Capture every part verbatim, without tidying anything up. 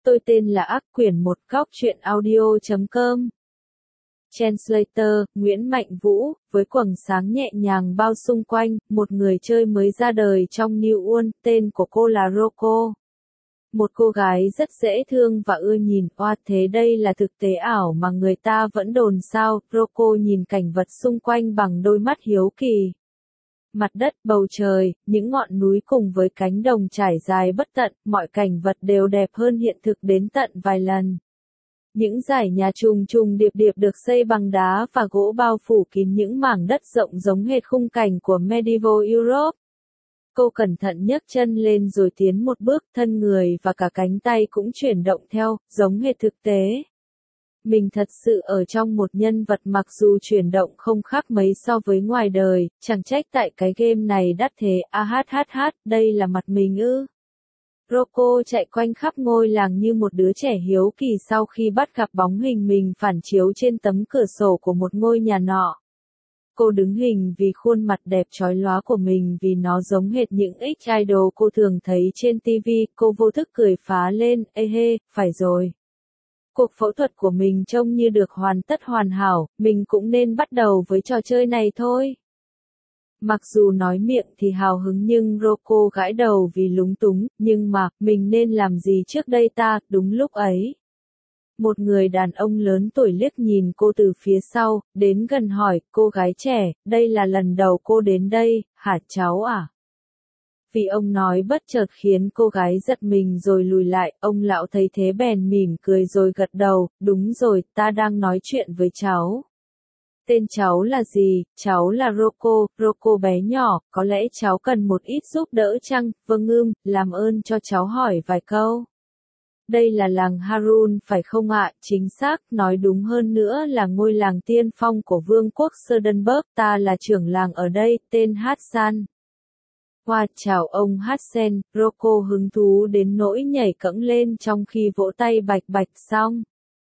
Tôi tên là Ác Quyển một góc truyện audio chấm com. Translator, Nguyễn Mạnh Vũ, với quầng sáng nhẹ nhàng bao xung quanh, một người chơi mới ra đời trong New World, tên của cô là Rocco. Một cô gái rất dễ thương và ưa nhìn, oa thế đây là thực tế ảo mà người ta vẫn đồn sao, Rocco nhìn cảnh vật xung quanh bằng đôi mắt hiếu kỳ. Mặt đất, bầu trời, những ngọn núi cùng với cánh đồng trải dài bất tận, mọi cảnh vật đều đẹp hơn hiện thực đến tận vài lần. Những dãy nhà trùng trùng điệp điệp được xây bằng đá và gỗ bao phủ kín những mảng đất rộng giống hệt khung cảnh của Medieval Europe. Cô cẩn thận nhấc chân lên rồi tiến một bước, thân người và cả cánh tay cũng chuyển động theo, giống hệt thực tế. Mình thật sự ở trong một nhân vật mặc dù chuyển động không khác mấy so với ngoài đời, chẳng trách tại cái game này đắt thế, a hát hát hát, đây là mặt mình ư. Rocco chạy quanh khắp ngôi làng như một đứa trẻ hiếu kỳ sau khi bắt gặp bóng hình mình phản chiếu trên tấm cửa sổ của một ngôi nhà nọ. Cô đứng hình vì khuôn mặt đẹp chói lóa của mình vì nó giống hệt những ex-idol cô thường thấy trên ti vi, cô vô thức cười phá lên, ê hê, phải rồi. Cuộc phẫu thuật của mình trông như được hoàn tất hoàn hảo, mình cũng nên bắt đầu với trò chơi này thôi. Mặc dù nói miệng thì hào hứng nhưng Rocco gãi đầu vì lúng túng, nhưng mà, mình nên làm gì trước đây ta, đúng lúc ấy. Một người đàn ông lớn tuổi liếc nhìn cô từ phía sau, đến gần hỏi, cô gái trẻ, đây là lần đầu cô đến đây, hả cháu à? Vì ông nói bất chợt khiến cô gái giật mình rồi lùi lại, ông lão thấy thế bèn mỉm cười rồi gật đầu, đúng rồi, ta đang nói chuyện với cháu. Tên cháu là gì? Cháu là Rocco, Rocco bé nhỏ, có lẽ cháu cần một ít giúp đỡ chăng? Vâng ưm, làm ơn cho cháu hỏi vài câu. Đây là làng Harun phải không ạ? Chính xác, nói đúng hơn nữa là ngôi làng tiên phong của vương quốc Söderberg, ta là trưởng làng ở đây, tên Hassan. Hoa, chào ông Hassan, Rocco hứng thú đến nỗi nhảy cẫng lên trong khi vỗ tay bạch bạch xong.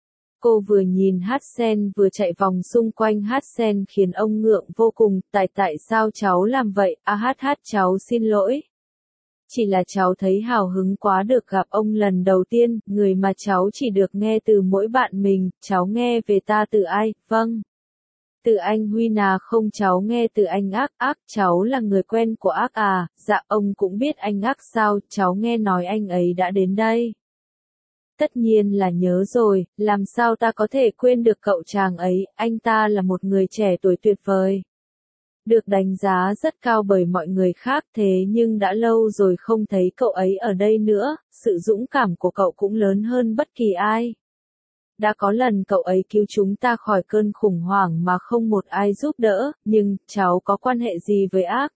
Cô vừa nhìn Hassan vừa chạy vòng xung quanh Hassan khiến ông ngượng vô cùng, tại tại sao cháu làm vậy, a hát hát cháu xin lỗi. Chỉ là cháu thấy hào hứng quá được gặp ông lần đầu tiên, người mà cháu chỉ được nghe từ mỗi bạn mình, cháu nghe về ta từ ai, vâng. Từ anh Huy nà không cháu nghe từ anh Ác, Ác cháu là người quen của Ác à, dạ ông cũng biết anh Ác sao, cháu nghe nói anh ấy đã đến đây. Tất nhiên là nhớ rồi, làm sao ta có thể quên được cậu chàng ấy, anh ta là một người trẻ tuổi tuyệt vời. Được đánh giá rất cao bởi mọi người khác thế nhưng đã lâu rồi không thấy cậu ấy ở đây nữa, sự dũng cảm của cậu cũng lớn hơn bất kỳ ai. Đã có lần cậu ấy cứu chúng ta khỏi cơn khủng hoảng mà không một ai giúp đỡ, nhưng, cháu có quan hệ gì với Ác?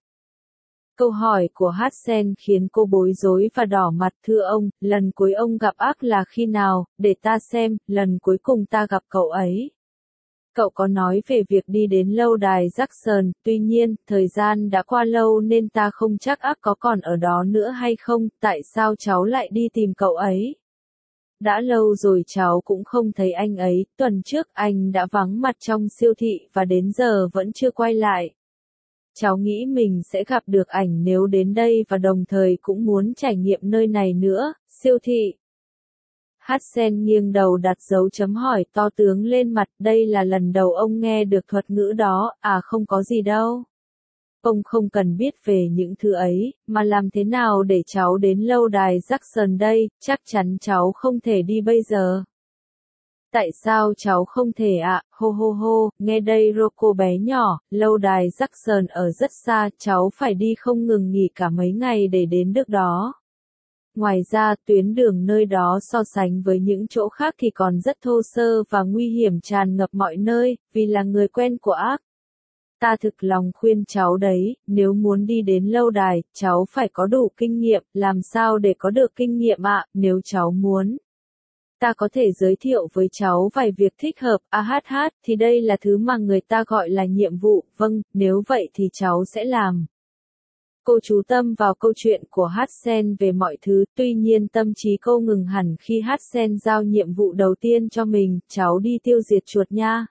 Câu hỏi của Hassan khiến cô bối rối và đỏ mặt, thưa ông, lần cuối ông gặp Ác là khi nào, để ta xem, lần cuối cùng ta gặp cậu ấy. Cậu có nói về việc đi đến lâu đài Jackson, tuy nhiên, thời gian đã qua lâu nên ta không chắc Ác có còn ở đó nữa hay không, tại sao cháu lại đi tìm cậu ấy? Đã lâu rồi cháu cũng không thấy anh ấy, tuần trước anh đã vắng mặt trong siêu thị và đến giờ vẫn chưa quay lại. Cháu nghĩ mình sẽ gặp được ảnh nếu đến đây và đồng thời cũng muốn trải nghiệm nơi này nữa, siêu thị. Hassan nghiêng đầu đặt dấu chấm hỏi to tướng lên mặt, đây là lần đầu ông nghe được thuật ngữ đó, à không có gì đâu. Ông không cần biết về những thứ ấy, mà làm thế nào để cháu đến lâu đài Jackson đây, chắc chắn cháu không thể đi bây giờ. Tại sao cháu không thể ạ, à? Hô hô hô, nghe đây Rocco bé nhỏ, lâu đài Jackson ở rất xa, cháu phải đi không ngừng nghỉ cả mấy ngày để đến được đó. Ngoài ra, tuyến đường nơi đó so sánh với những chỗ khác thì còn rất thô sơ và nguy hiểm tràn ngập mọi nơi, vì là người quen của Ác. Ta thực lòng khuyên cháu đấy, nếu muốn đi đến lâu đài, cháu phải có đủ kinh nghiệm, làm sao để có được kinh nghiệm ạ, nếu cháu muốn. Ta có thể giới thiệu với cháu vài việc thích hợp, a hát hát, thì đây là thứ mà người ta gọi là nhiệm vụ, vâng, nếu vậy thì cháu sẽ làm. Cô chú tâm vào câu chuyện của Hassan về mọi thứ, tuy nhiên tâm trí cô ngừng hẳn khi Hassan giao nhiệm vụ đầu tiên cho mình, cháu đi tiêu diệt chuột nha.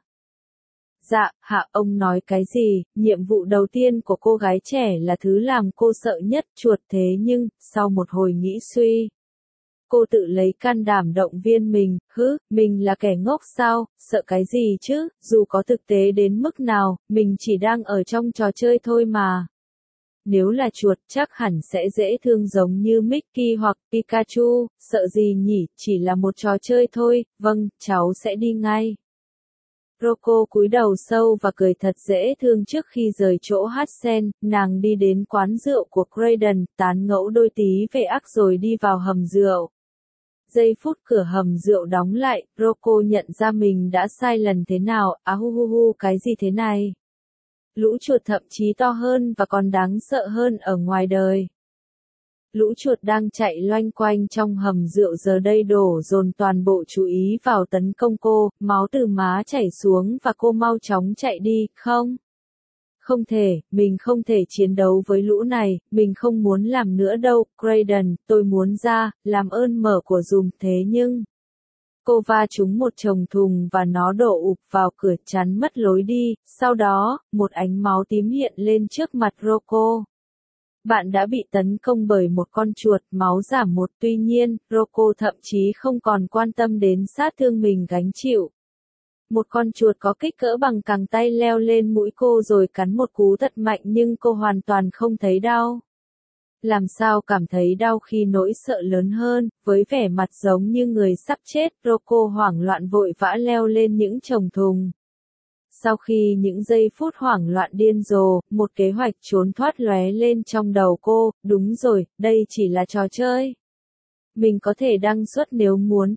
Dạ, hạ ông nói cái gì, nhiệm vụ đầu tiên của cô gái trẻ là thứ làm cô sợ nhất, chuột thế nhưng, sau một hồi nghĩ suy. Cô tự lấy can đảm động viên mình, hứ, mình là kẻ ngốc sao, sợ cái gì chứ, dù có thực tế đến mức nào, mình chỉ đang ở trong trò chơi thôi mà. Nếu là chuột chắc hẳn sẽ dễ thương giống như Mickey hoặc Pikachu, sợ gì nhỉ, chỉ là một trò chơi thôi, vâng, cháu sẽ đi ngay. Rocco cúi đầu sâu và cười thật dễ thương trước khi rời chỗ hát sen, nàng đi đến quán rượu của Graydon, tán ngẫu đôi tí về ác rồi đi vào hầm rượu. Giây phút cửa hầm rượu đóng lại, Rocco nhận ra mình đã sai lần thế nào, á hu hu hu cái gì thế này? Lũ chuột thậm chí to hơn và còn đáng sợ hơn ở ngoài đời. Lũ chuột đang chạy loanh quanh trong hầm rượu giờ đây đổ dồn toàn bộ chú ý vào tấn công cô, máu từ má chảy xuống và cô mau chóng chạy đi, không? Không thể, mình không thể chiến đấu với lũ này, mình không muốn làm nữa đâu, Graydon, tôi muốn ra, làm ơn mở của dùm thế nhưng... Cô va trúng một chồng thùng và nó đổ ụp vào cửa chắn mất lối đi, sau đó, một ánh máu tím hiện lên trước mặt Rocco. Bạn đã bị tấn công bởi một con chuột, máu giảm một, tuy nhiên, Rocco thậm chí không còn quan tâm đến sát thương mình gánh chịu. Một con chuột có kích cỡ bằng cẳng tay leo lên mũi cô rồi cắn một cú thật mạnh nhưng cô hoàn toàn không thấy đau. Làm sao cảm thấy đau khi nỗi sợ lớn hơn, với vẻ mặt giống như người sắp chết, Rocco hoảng loạn vội vã leo lên những chồng thùng. Sau khi những giây phút hoảng loạn điên rồ, một kế hoạch trốn thoát lóe lên trong đầu cô, đúng rồi, đây chỉ là trò chơi. Mình có thể đăng xuất nếu muốn,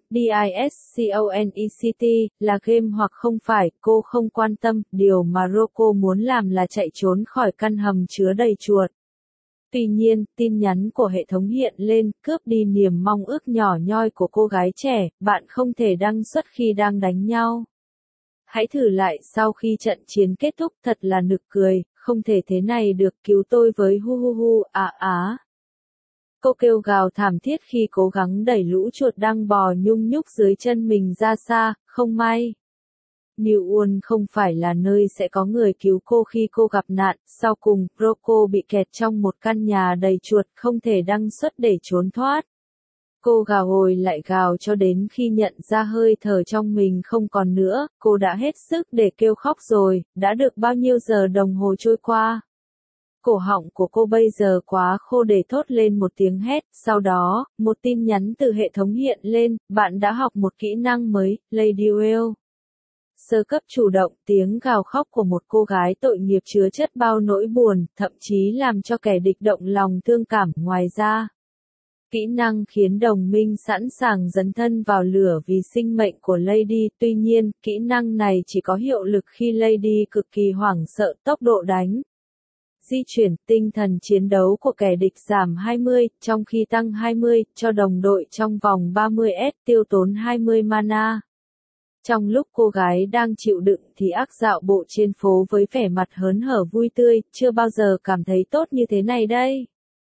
Disconect, là game hoặc không phải, cô không quan tâm, điều mà Rocco muốn làm là chạy trốn khỏi căn hầm chứa đầy chuột. Tuy nhiên, tin nhắn của hệ thống hiện lên, cướp đi niềm mong ước nhỏ nhoi của cô gái trẻ, bạn không thể đăng xuất khi đang đánh nhau. Hãy thử lại sau khi trận chiến kết thúc, thật là nực cười, không thể thế này được, cứu tôi với hu hu hu, à á. Cô kêu gào thảm thiết khi cố gắng đẩy lũ chuột đang bò nhung nhúc dưới chân mình ra xa, không may. New Ulm không phải là nơi sẽ có người cứu cô khi cô gặp nạn, sau cùng, Rocco bị kẹt trong một căn nhà đầy chuột, không thể đăng xuất để trốn thoát. Cô gào hồi lại gào cho đến khi nhận ra hơi thở trong mình không còn nữa, cô đã hết sức để kêu khóc rồi, đã được bao nhiêu giờ đồng hồ trôi qua. Cổ họng của cô bây giờ quá khô để thốt lên một tiếng hét, sau đó, một tin nhắn từ hệ thống hiện lên, bạn đã học một kỹ năng mới, Lady Well. Sơ cấp chủ động, tiếng gào khóc của một cô gái tội nghiệp chứa chất bao nỗi buồn, thậm chí làm cho kẻ địch động lòng thương cảm, ngoài ra. Kỹ năng khiến đồng minh sẵn sàng dấn thân vào lửa vì sinh mệnh của Lady, tuy nhiên, kỹ năng này chỉ có hiệu lực khi Lady cực kỳ hoảng sợ, tốc độ đánh. Di chuyển, tinh thần chiến đấu của kẻ địch giảm hai mươi, trong khi tăng hai mươi, cho đồng đội trong vòng ba mươi S, tiêu tốn hai mươi mana. Trong lúc cô gái đang chịu đựng thì ác dạo bộ trên phố với vẻ mặt hớn hở vui tươi, chưa bao giờ cảm thấy tốt như thế này đây.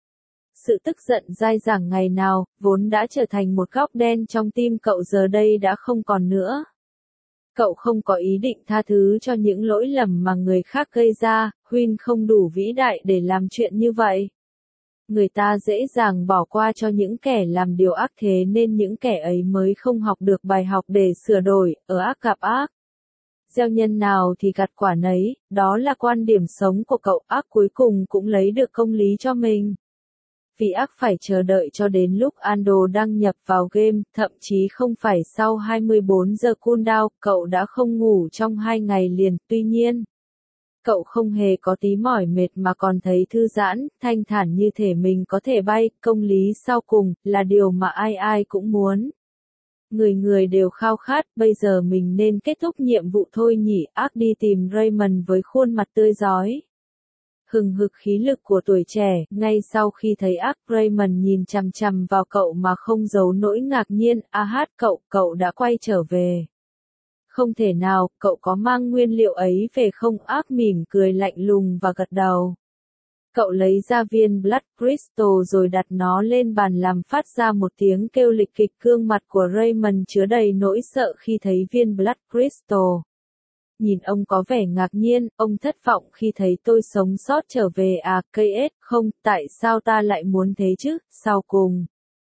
Sự tức giận dai dẳng ngày nào, vốn đã trở thành một góc đen trong tim cậu giờ đây đã không còn nữa. Cậu không có ý định tha thứ cho những lỗi lầm mà người khác gây ra, Huynh không đủ vĩ đại để làm chuyện như vậy. Người ta dễ dàng bỏ qua cho những kẻ làm điều ác, thế nên những kẻ ấy mới không học được bài học để sửa đổi, ở ác gặp ác. Gieo nhân nào thì gặt quả nấy, đó là quan điểm sống của cậu, ác cuối cùng cũng lấy được công lý cho mình. Vì ác phải chờ đợi cho đến lúc Ando đăng nhập vào game, thậm chí không phải sau hai mươi bốn giờ cooldown, cậu đã không ngủ trong hai ngày liền, tuy nhiên. Cậu không hề có tí mỏi mệt mà còn thấy thư giãn, thanh thản như thể mình có thể bay, công lý sau cùng, là điều mà ai ai cũng muốn. Người người đều khao khát, bây giờ mình nên kết thúc nhiệm vụ thôi nhỉ, ác đi tìm Raymond với khuôn mặt tươi rói. Hừng hực khí lực của tuổi trẻ, ngay sau khi thấy ác, Raymond nhìn chằm chằm vào cậu mà không giấu nỗi ngạc nhiên, a hát cậu, cậu đã quay trở về. Không thể nào, cậu có mang nguyên liệu ấy về không? Ác mỉm cười lạnh lùng và gật đầu. Cậu lấy ra viên Blood Crystal rồi đặt nó lên bàn làm phát ra một tiếng kêu lịch kịch, gương mặt của Raymond chứa đầy nỗi sợ khi thấy viên Blood Crystal. Nhìn ông có vẻ ngạc nhiên, ông thất vọng khi thấy tôi sống sót trở về à, ca ét, không, tại sao ta lại muốn thế chứ, sau cùng.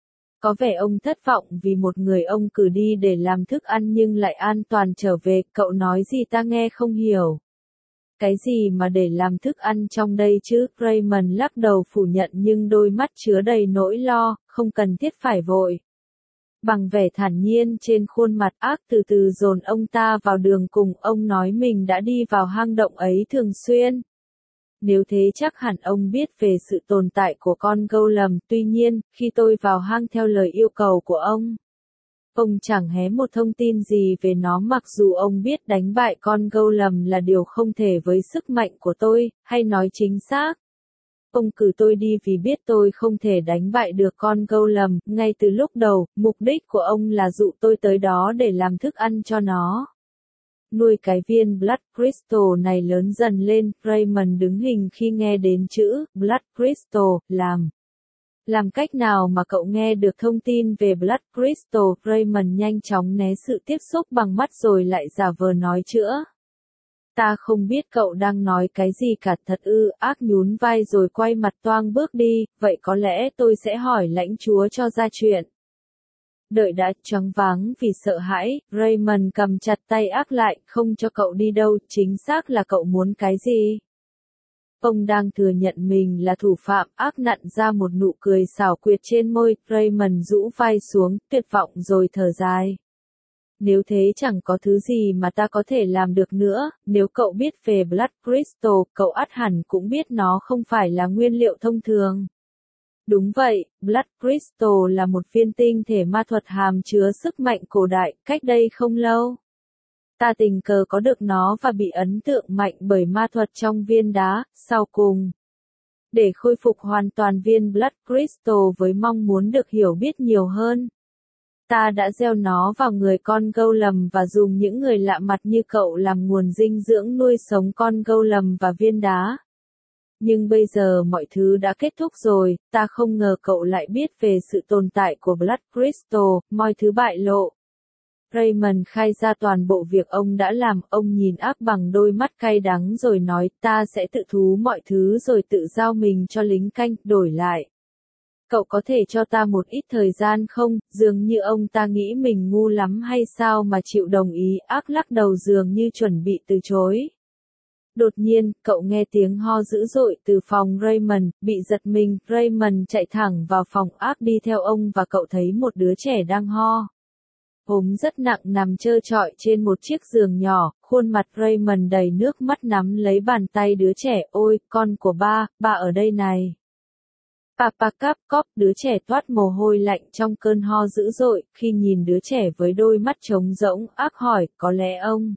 Có vẻ ông thất vọng vì một người ông cử đi để làm thức ăn nhưng lại an toàn trở về, cậu nói gì ta nghe không hiểu. Cái gì mà để làm thức ăn trong đây chứ? Raymond lắc đầu phủ nhận nhưng đôi mắt chứa đầy nỗi lo, không cần thiết phải vội. Bằng vẻ thản nhiên trên khuôn mặt ác từ từ dồn ông ta vào đường cùng, ông nói mình đã đi vào hang động ấy thường xuyên. Nếu thế chắc hẳn ông biết về sự tồn tại của con golem, tuy nhiên, khi tôi vào hang theo lời yêu cầu của ông, ông chẳng hé một thông tin gì về nó mặc dù ông biết đánh bại con golem là điều không thể với sức mạnh của tôi, hay nói chính xác. Ông cử tôi đi vì biết tôi không thể đánh bại được con golem, ngay từ lúc đầu, mục đích của ông là dụ tôi tới đó để làm thức ăn cho nó. Nuôi cái viên Blood Crystal này lớn dần lên, Raymond đứng hình khi nghe đến chữ Blood Crystal, làm. Làm cách nào mà cậu nghe được thông tin về Blood Crystal? Raymond nhanh chóng né sự tiếp xúc bằng mắt rồi lại giả vờ nói chữa. Ta không biết cậu đang nói cái gì cả, thật ư? Ác nhún vai rồi quay mặt toang bước đi, vậy có lẽ tôi sẽ hỏi lãnh chúa cho ra chuyện. Đợi đã, choáng váng vì sợ hãi, Raymond cầm chặt tay ác lại, không cho cậu đi đâu, chính xác là cậu muốn cái gì? Ông đang thừa nhận mình là thủ phạm, ác nặn ra một nụ cười xảo quyệt trên môi, Raymond rũ vai xuống, tuyệt vọng rồi thở dài. Nếu thế chẳng có thứ gì mà ta có thể làm được nữa, nếu cậu biết về Blood Crystal, cậu ắt hẳn cũng biết nó không phải là nguyên liệu thông thường. Đúng vậy, Blood Crystal là một viên tinh thể ma thuật hàm chứa sức mạnh cổ đại, cách đây không lâu. Ta tình cờ có được nó và bị ấn tượng mạnh bởi ma thuật trong viên đá, sau cùng. Để khôi phục hoàn toàn viên Blood Crystal với mong muốn được hiểu biết nhiều hơn. Ta đã gieo nó vào người con golem và dùng những người lạ mặt như cậu làm nguồn dinh dưỡng nuôi sống con golem và viên đá. Nhưng bây giờ mọi thứ đã kết thúc rồi, ta không ngờ cậu lại biết về sự tồn tại của Blood Crystal, mọi thứ bại lộ. Raymond khai ra toàn bộ việc ông đã làm, ông nhìn ác bằng đôi mắt cay đắng rồi nói, ta sẽ tự thú mọi thứ rồi tự giao mình cho lính canh, đổi lại. Cậu có thể cho ta một ít thời gian không? Dường như ông ta nghĩ mình ngu lắm hay sao mà chịu đồng ý, ác lắc đầu dường như chuẩn bị từ chối. Đột nhiên, cậu nghe tiếng ho dữ dội từ phòng Raymond, bị giật mình, Raymond chạy thẳng vào phòng ác đi theo ông và cậu thấy một đứa trẻ đang ho. Ốm rất nặng nằm trơ trọi trên một chiếc giường nhỏ, khuôn mặt Raymond đầy nước mắt nắm lấy bàn tay đứa trẻ, ôi, con của ba, ba ở đây này. Papa cắp cóp, đứa trẻ toát mồ hôi lạnh trong cơn ho dữ dội, khi nhìn đứa trẻ với đôi mắt trống rỗng, ác hỏi, có lẽ ông.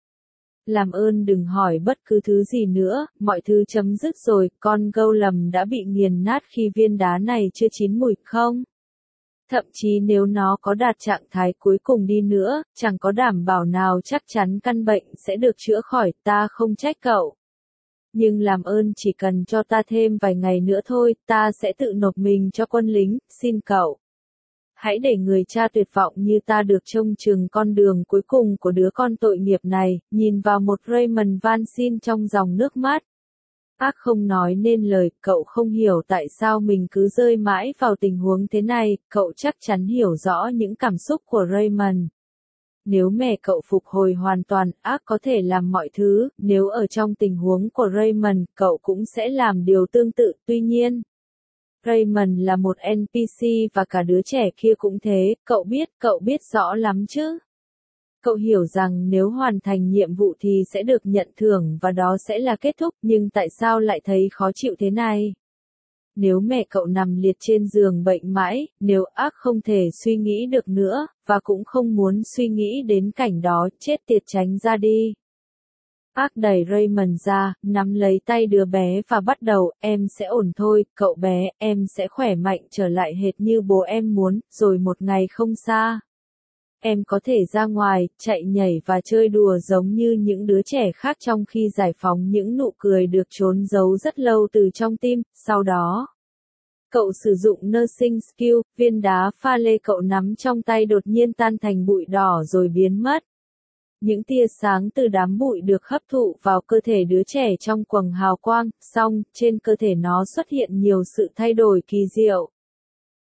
Làm ơn đừng hỏi bất cứ thứ gì nữa, mọi thứ chấm dứt rồi, con golem đã bị nghiền nát khi viên đá này chưa chín mùi không? Thậm chí nếu nó có đạt trạng thái cuối cùng đi nữa, chẳng có đảm bảo nào chắc chắn căn bệnh sẽ được chữa khỏi, ta không trách cậu. Nhưng làm ơn chỉ cần cho ta thêm vài ngày nữa thôi, ta sẽ tự nộp mình cho quân lính, xin cậu. Hãy để người cha tuyệt vọng như ta được trông chừng con đường cuối cùng của đứa con tội nghiệp này, nhìn vào một Raymond van xin trong dòng nước mắt. Ác không nói nên lời, cậu không hiểu tại sao mình cứ rơi mãi vào tình huống thế này, cậu chắc chắn hiểu rõ những cảm xúc của Raymond. Nếu mẹ cậu phục hồi hoàn toàn, ác có thể làm mọi thứ, nếu ở trong tình huống của Raymond, cậu cũng sẽ làm điều tương tự, tuy nhiên. Raymond là một en pê xê và cả đứa trẻ kia cũng thế, cậu biết, cậu biết rõ lắm chứ. Cậu hiểu rằng nếu hoàn thành nhiệm vụ thì sẽ được nhận thưởng và đó sẽ là kết thúc, nhưng tại sao lại thấy khó chịu thế này? Nếu mẹ cậu nằm liệt trên giường bệnh mãi, nếu ác không thể suy nghĩ được nữa, và cũng không muốn suy nghĩ đến cảnh đó, chết tiệt tránh ra đi. Ác đẩy Raymond ra, nắm lấy tay đứa bé và bắt đầu, em sẽ ổn thôi, cậu bé, em sẽ khỏe mạnh trở lại hệt như bố em muốn, rồi một ngày không xa. Em có thể ra ngoài, chạy nhảy và chơi đùa giống như những đứa trẻ khác trong khi giải phóng những nụ cười được trốn giấu rất lâu từ trong tim, sau đó. Cậu sử dụng nursing skill, viên đá pha lê cậu nắm trong tay đột nhiên tan thành bụi đỏ rồi biến mất. Những tia sáng từ đám bụi được hấp thụ vào cơ thể đứa trẻ trong quầng hào quang, xong, trên cơ thể nó xuất hiện nhiều sự thay đổi kỳ diệu.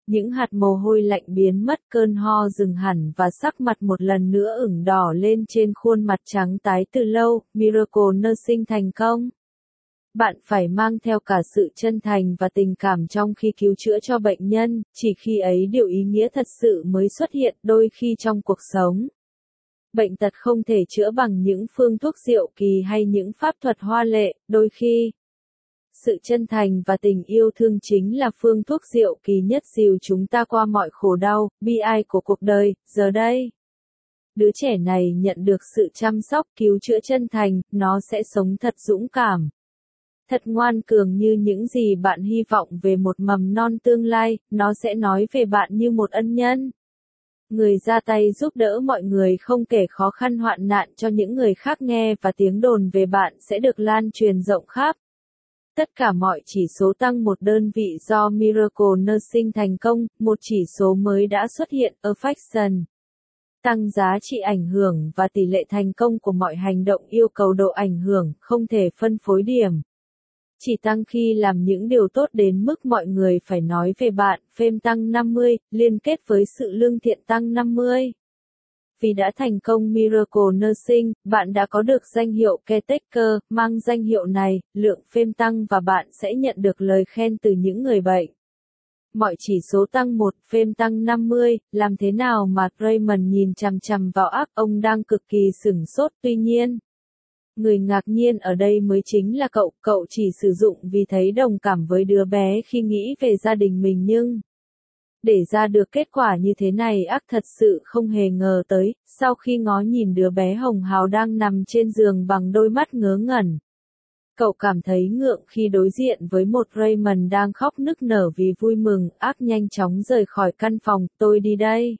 Những hạt mồ hôi lạnh biến mất, cơn ho dừng hẳn và sắc mặt một lần nữa ửng đỏ lên trên khuôn mặt trắng tái từ lâu. Miracle Nursing thành công. Bạn phải mang theo cả sự chân thành và tình cảm trong khi cứu chữa cho bệnh nhân, chỉ khi ấy điều ý nghĩa thật sự mới xuất hiện. Đôi khi trong cuộc sống, bệnh tật không thể chữa bằng những phương thuốc diệu kỳ hay những pháp thuật hoa lệ, đôi khi sự chân thành và tình yêu thương chính là phương thuốc diệu kỳ nhất dìu chúng ta qua mọi khổ đau, bi ai của cuộc đời. Giờ đây, đứa trẻ này nhận được sự chăm sóc cứu chữa chân thành, nó sẽ sống thật dũng cảm, thật ngoan cường như những gì bạn hy vọng về một mầm non tương lai. Nó sẽ nói về bạn như một ân nhân, người ra tay giúp đỡ mọi người không kể khó khăn hoạn nạn cho những người khác nghe, và tiếng đồn về bạn sẽ được lan truyền rộng khắp. Tất cả mọi chỉ số tăng một đơn vị do Miracle Nursing thành công. Một chỉ số mới đã xuất hiện, Affection. Tăng giá trị ảnh hưởng và tỷ lệ thành công của mọi hành động yêu cầu độ ảnh hưởng không thể phân phối điểm. Chỉ tăng khi làm những điều tốt đến mức mọi người phải nói về bạn. Fame tăng năm mươi, liên kết với sự lương thiện tăng năm mươi. Vì đã thành công Miracle Nursing, bạn đã có được danh hiệu Caretaker. Mang danh hiệu này, lượng Fame tăng và bạn sẽ nhận được lời khen từ những người bệnh. Mọi chỉ số tăng một, Fame tăng năm mươi. Làm thế nào mà Raymond nhìn chằm chằm vào ác, ông đang cực kỳ sửng sốt. Tuy nhiên, người ngạc nhiên ở đây mới chính là cậu. Cậu chỉ sử dụng vì thấy đồng cảm với đứa bé khi nghĩ về gia đình mình, nhưng để ra được kết quả như thế này, ác thật sự không hề ngờ tới. Sau khi ngó nhìn đứa bé hồng hào đang nằm trên giường bằng đôi mắt ngớ ngẩn, cậu cảm thấy ngượng khi đối diện với một Raymond đang khóc nức nở vì vui mừng. Ác nhanh chóng rời khỏi căn phòng. Tôi đi đây.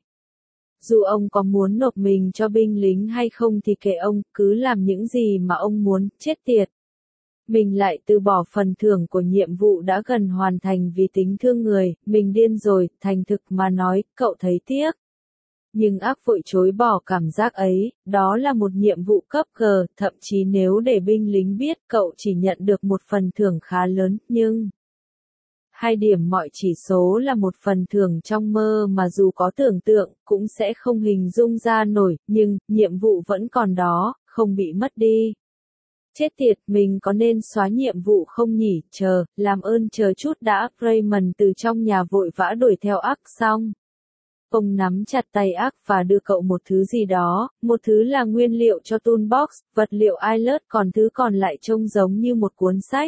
Dù ông có muốn nộp mình cho binh lính hay không thì kệ ông, cứ làm những gì mà ông muốn. Chết tiệt. Mình lại từ bỏ phần thưởng của nhiệm vụ đã gần hoàn thành vì tính thương người. Mình điên rồi. Thành thực mà nói, cậu thấy tiếc. Nhưng ác vội chối bỏ cảm giác ấy. Đó là một nhiệm vụ cấp G. Thậm chí nếu để binh lính biết, cậu chỉ nhận được một phần thưởng khá lớn. Nhưng hai điểm mọi chỉ số là một phần thưởng trong mơ mà dù có tưởng tượng, cũng sẽ không hình dung ra nổi. Nhưng, nhiệm vụ vẫn còn đó, không bị mất đi. Chết tiệt, mình có nên xóa nhiệm vụ không nhỉ? Chờ, làm ơn chờ chút đã. Raymond từ trong nhà vội vã đuổi theo ác. Xong, ông nắm chặt tay ác và đưa cậu một thứ gì đó. Một thứ là nguyên liệu cho toolbox, vật liệu eyeliner, còn thứ còn lại trông giống như một cuốn sách.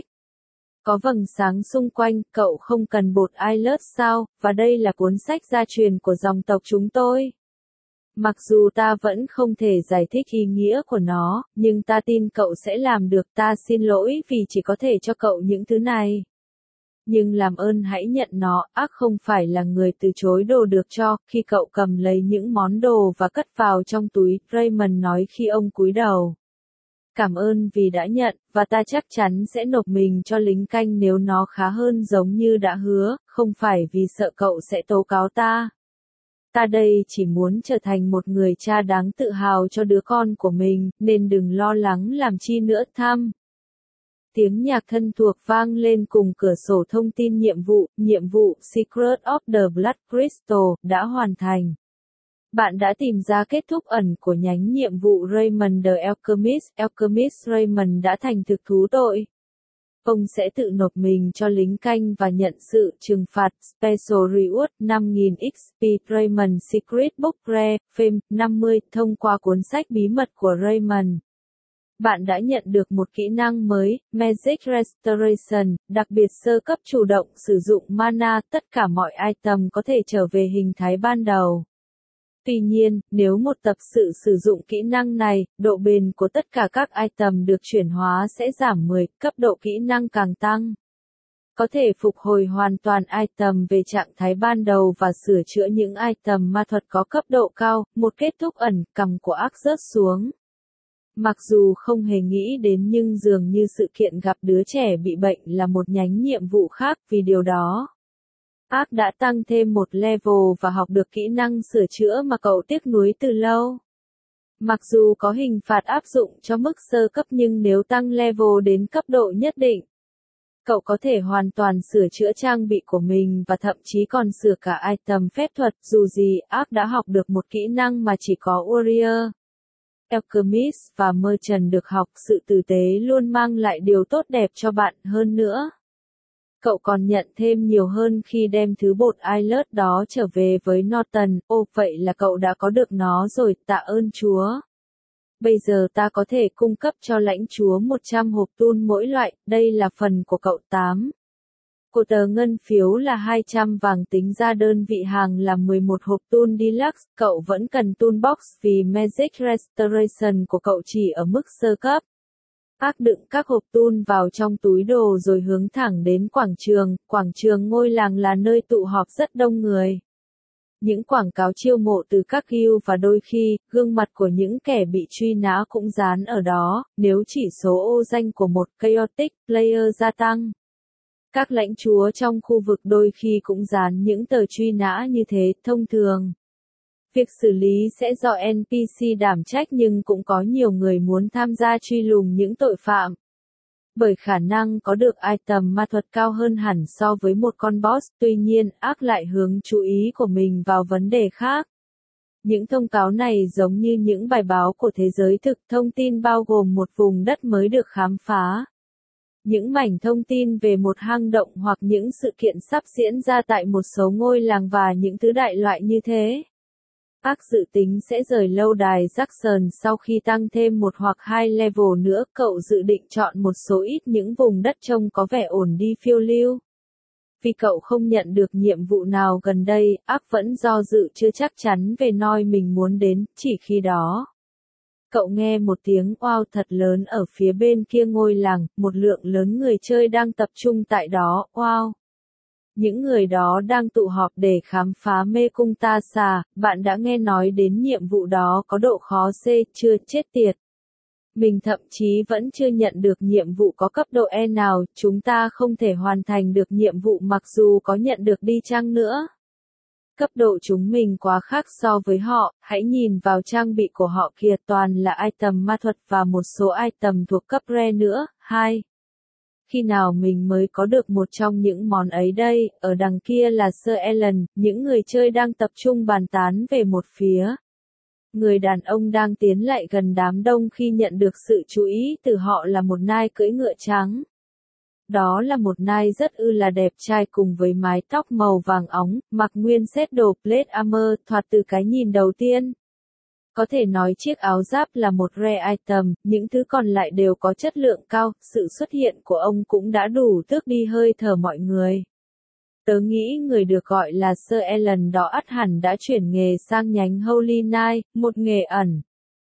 Có vầng sáng xung quanh. Cậu không cần bột eyeliner sao? Và đây là cuốn sách gia truyền của dòng tộc chúng tôi. Mặc dù ta vẫn không thể giải thích ý nghĩa của nó, nhưng ta tin cậu sẽ làm được. Ta xin lỗi vì chỉ có thể cho cậu những thứ này. Nhưng làm ơn hãy nhận nó. Ác không phải là người từ chối đồ được cho. Khi cậu cầm lấy những món đồ và cất vào trong túi, Raymond nói khi ông cúi đầu. Cảm ơn vì đã nhận, và ta chắc chắn sẽ nộp mình cho lính canh nếu nó khá hơn giống như đã hứa, không phải vì sợ cậu sẽ tố cáo ta. Ta đây chỉ muốn trở thành một người cha đáng tự hào cho đứa con của mình, nên đừng lo lắng làm chi nữa. Thăm. Tiếng nhạc thân thuộc vang lên cùng cửa sổ thông tin nhiệm vụ. Nhiệm vụ Secret of the Blood Crystal đã hoàn thành. Bạn đã tìm ra kết thúc ẩn của nhánh nhiệm vụ Raymond the Alchemist. Alchemist Raymond đã thành thực thú tội. Ông sẽ tự nộp mình cho lính canh và nhận sự trừng phạt. Special Reward năm nghìn ích pê. Raymond Secret Book Rare, Fame, năm mươi. Thông qua cuốn sách bí mật của Raymond, bạn đã nhận được một kỹ năng mới, Magic Restoration, đặc biệt sơ cấp chủ động sử dụng mana. Tất cả mọi item có thể trở về hình thái ban đầu. Tuy nhiên, nếu một tập sự sử dụng kỹ năng này, độ bền của tất cả các item được chuyển hóa sẽ giảm mười, cấp độ kỹ năng càng tăng. Có thể phục hồi hoàn toàn item về trạng thái ban đầu và sửa chữa những item ma thuật có cấp độ cao. Một kết thúc ẩn, cằm của ác rớt xuống. Mặc dù không hề nghĩ đến nhưng dường như sự kiện gặp đứa trẻ bị bệnh là một nhánh nhiệm vụ khác. Vì điều đó, ác đã tăng thêm một level và học được kỹ năng sửa chữa mà cậu tiếc nuối từ lâu. Mặc dù có hình phạt áp dụng cho mức sơ cấp nhưng nếu tăng level đến cấp độ nhất định, Cậu có thể hoàn toàn sửa chữa trang bị của mình và thậm chí còn sửa cả item phép thuật, dù gì, Ark đã học được một kỹ năng mà chỉ có Warrior, Alchemist và Merchant được học, sự tử tế luôn mang lại điều tốt đẹp cho bạn hơn nữa. Cậu còn nhận thêm nhiều hơn khi đem thứ bột Islet đó trở về với Norton. Ồ, vậy là cậu đã có được nó rồi, tạ ơn Chúa. Bây giờ ta có thể cung cấp cho lãnh chúa một trăm hộp tool mỗi loại, đây là phần của cậu tám. Của tờ ngân phiếu là hai trăm vàng, tính ra đơn vị hàng là mười một hộp tool deluxe, cậu vẫn cần toolbox vì Magic Restoration của cậu chỉ ở mức sơ cấp. Ark đựng các hộp tool vào trong túi đồ rồi hướng thẳng đến quảng trường. Quảng trường ngôi làng là nơi tụ họp rất đông người. Những quảng cáo chiêu mộ từ các guild và đôi khi, gương mặt của những kẻ bị truy nã cũng dán ở đó, nếu chỉ số ô danh của một chaotic player gia tăng. Các lãnh chúa trong khu vực đôi khi cũng dán những tờ truy nã như thế. Thông thường, việc xử lý sẽ do en pê xê đảm trách, nhưng cũng có nhiều người muốn tham gia truy lùng những tội phạm. Bởi khả năng có được item ma thuật cao hơn hẳn so với một con boss, tuy nhiên, Ark lại hướng chú ý của mình vào vấn đề khác. Những thông cáo này giống như những bài báo của thế giới thực, thông tin bao gồm một vùng đất mới được khám phá, những mảnh thông tin về một hang động hoặc những sự kiện sắp diễn ra tại một số ngôi làng và những thứ đại loại như thế. Ark dự tính sẽ rời lâu đài Jackson sau khi tăng thêm một hoặc hai level nữa. Cậu dự định chọn một số ít những vùng đất trông có vẻ ổn đi phiêu lưu. Vì cậu không nhận được nhiệm vụ nào gần đây, Ark vẫn do dự chưa chắc chắn về nơi mình muốn đến. Chỉ khi đó, cậu nghe một tiếng oao thật lớn ở phía bên kia ngôi làng, một lượng lớn người chơi đang tập trung tại đó. Oao! Những người đó đang tụ họp để khám phá mê cung Ta Xà. Bạn đã nghe nói đến nhiệm vụ đó có độ khó C, chưa, chết tiệt. Mình thậm chí vẫn chưa nhận được nhiệm vụ có cấp độ E nào, chúng ta không thể hoàn thành được nhiệm vụ mặc dù có nhận được đi chăng nữa. Cấp độ chúng mình quá khác so với họ, hãy nhìn vào trang bị của họ kìa, toàn là item ma thuật và một số item thuộc cấp rare nữa. hai. Khi nào mình mới có được một trong những món ấy đây? Ở đằng kia là Sir Alan, những người chơi đang tập trung bàn tán về một phía. Người đàn ông đang tiến lại gần đám đông khi nhận được sự chú ý từ họ là một nai cưỡi ngựa trắng. Đó là một nai rất ư là đẹp trai cùng với mái tóc màu vàng óng, mặc nguyên set đồ plate armor, thoạt từ cái nhìn đầu tiên. Có thể nói chiếc áo giáp là một rare item, những thứ còn lại đều có chất lượng cao, sự xuất hiện của ông cũng đã đủ tước đi hơi thở mọi người. Tớ nghĩ người được gọi là Sir Alan đó ắt hẳn đã chuyển nghề sang nhánh Holy Knight, một nghề ẩn.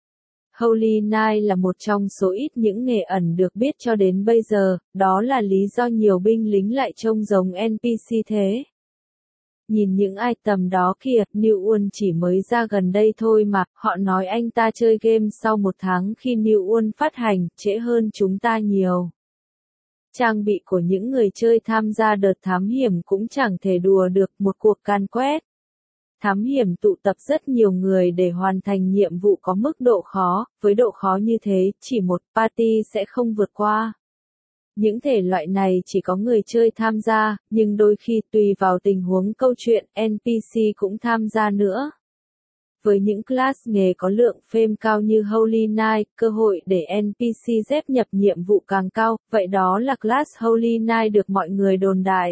Holy Knight là một trong số ít những nghề ẩn được biết cho đến bây giờ, đó là lý do nhiều binh lính lại trông giống en pê xê thế. Nhìn những item đó kìa, New Uân chỉ mới ra gần đây thôi mà, họ nói anh ta chơi game sau một tháng khi New Uân phát hành, trễ hơn chúng ta nhiều. Trang bị của những người chơi tham gia đợt thám hiểm cũng chẳng thể đùa được, một cuộc can quét. Thám hiểm tụ tập rất nhiều người để hoàn thành nhiệm vụ có mức độ khó, với độ khó như thế, chỉ một party sẽ không vượt qua. Những thể loại này chỉ có người chơi tham gia, nhưng đôi khi tùy vào tình huống câu chuyện, en pê xê cũng tham gia nữa. Với những class nghề có lượng fame cao như Holy Knight, cơ hội để en pê xê dép nhập nhiệm vụ càng cao, vậy đó là class Holy Knight được mọi người đồn đại.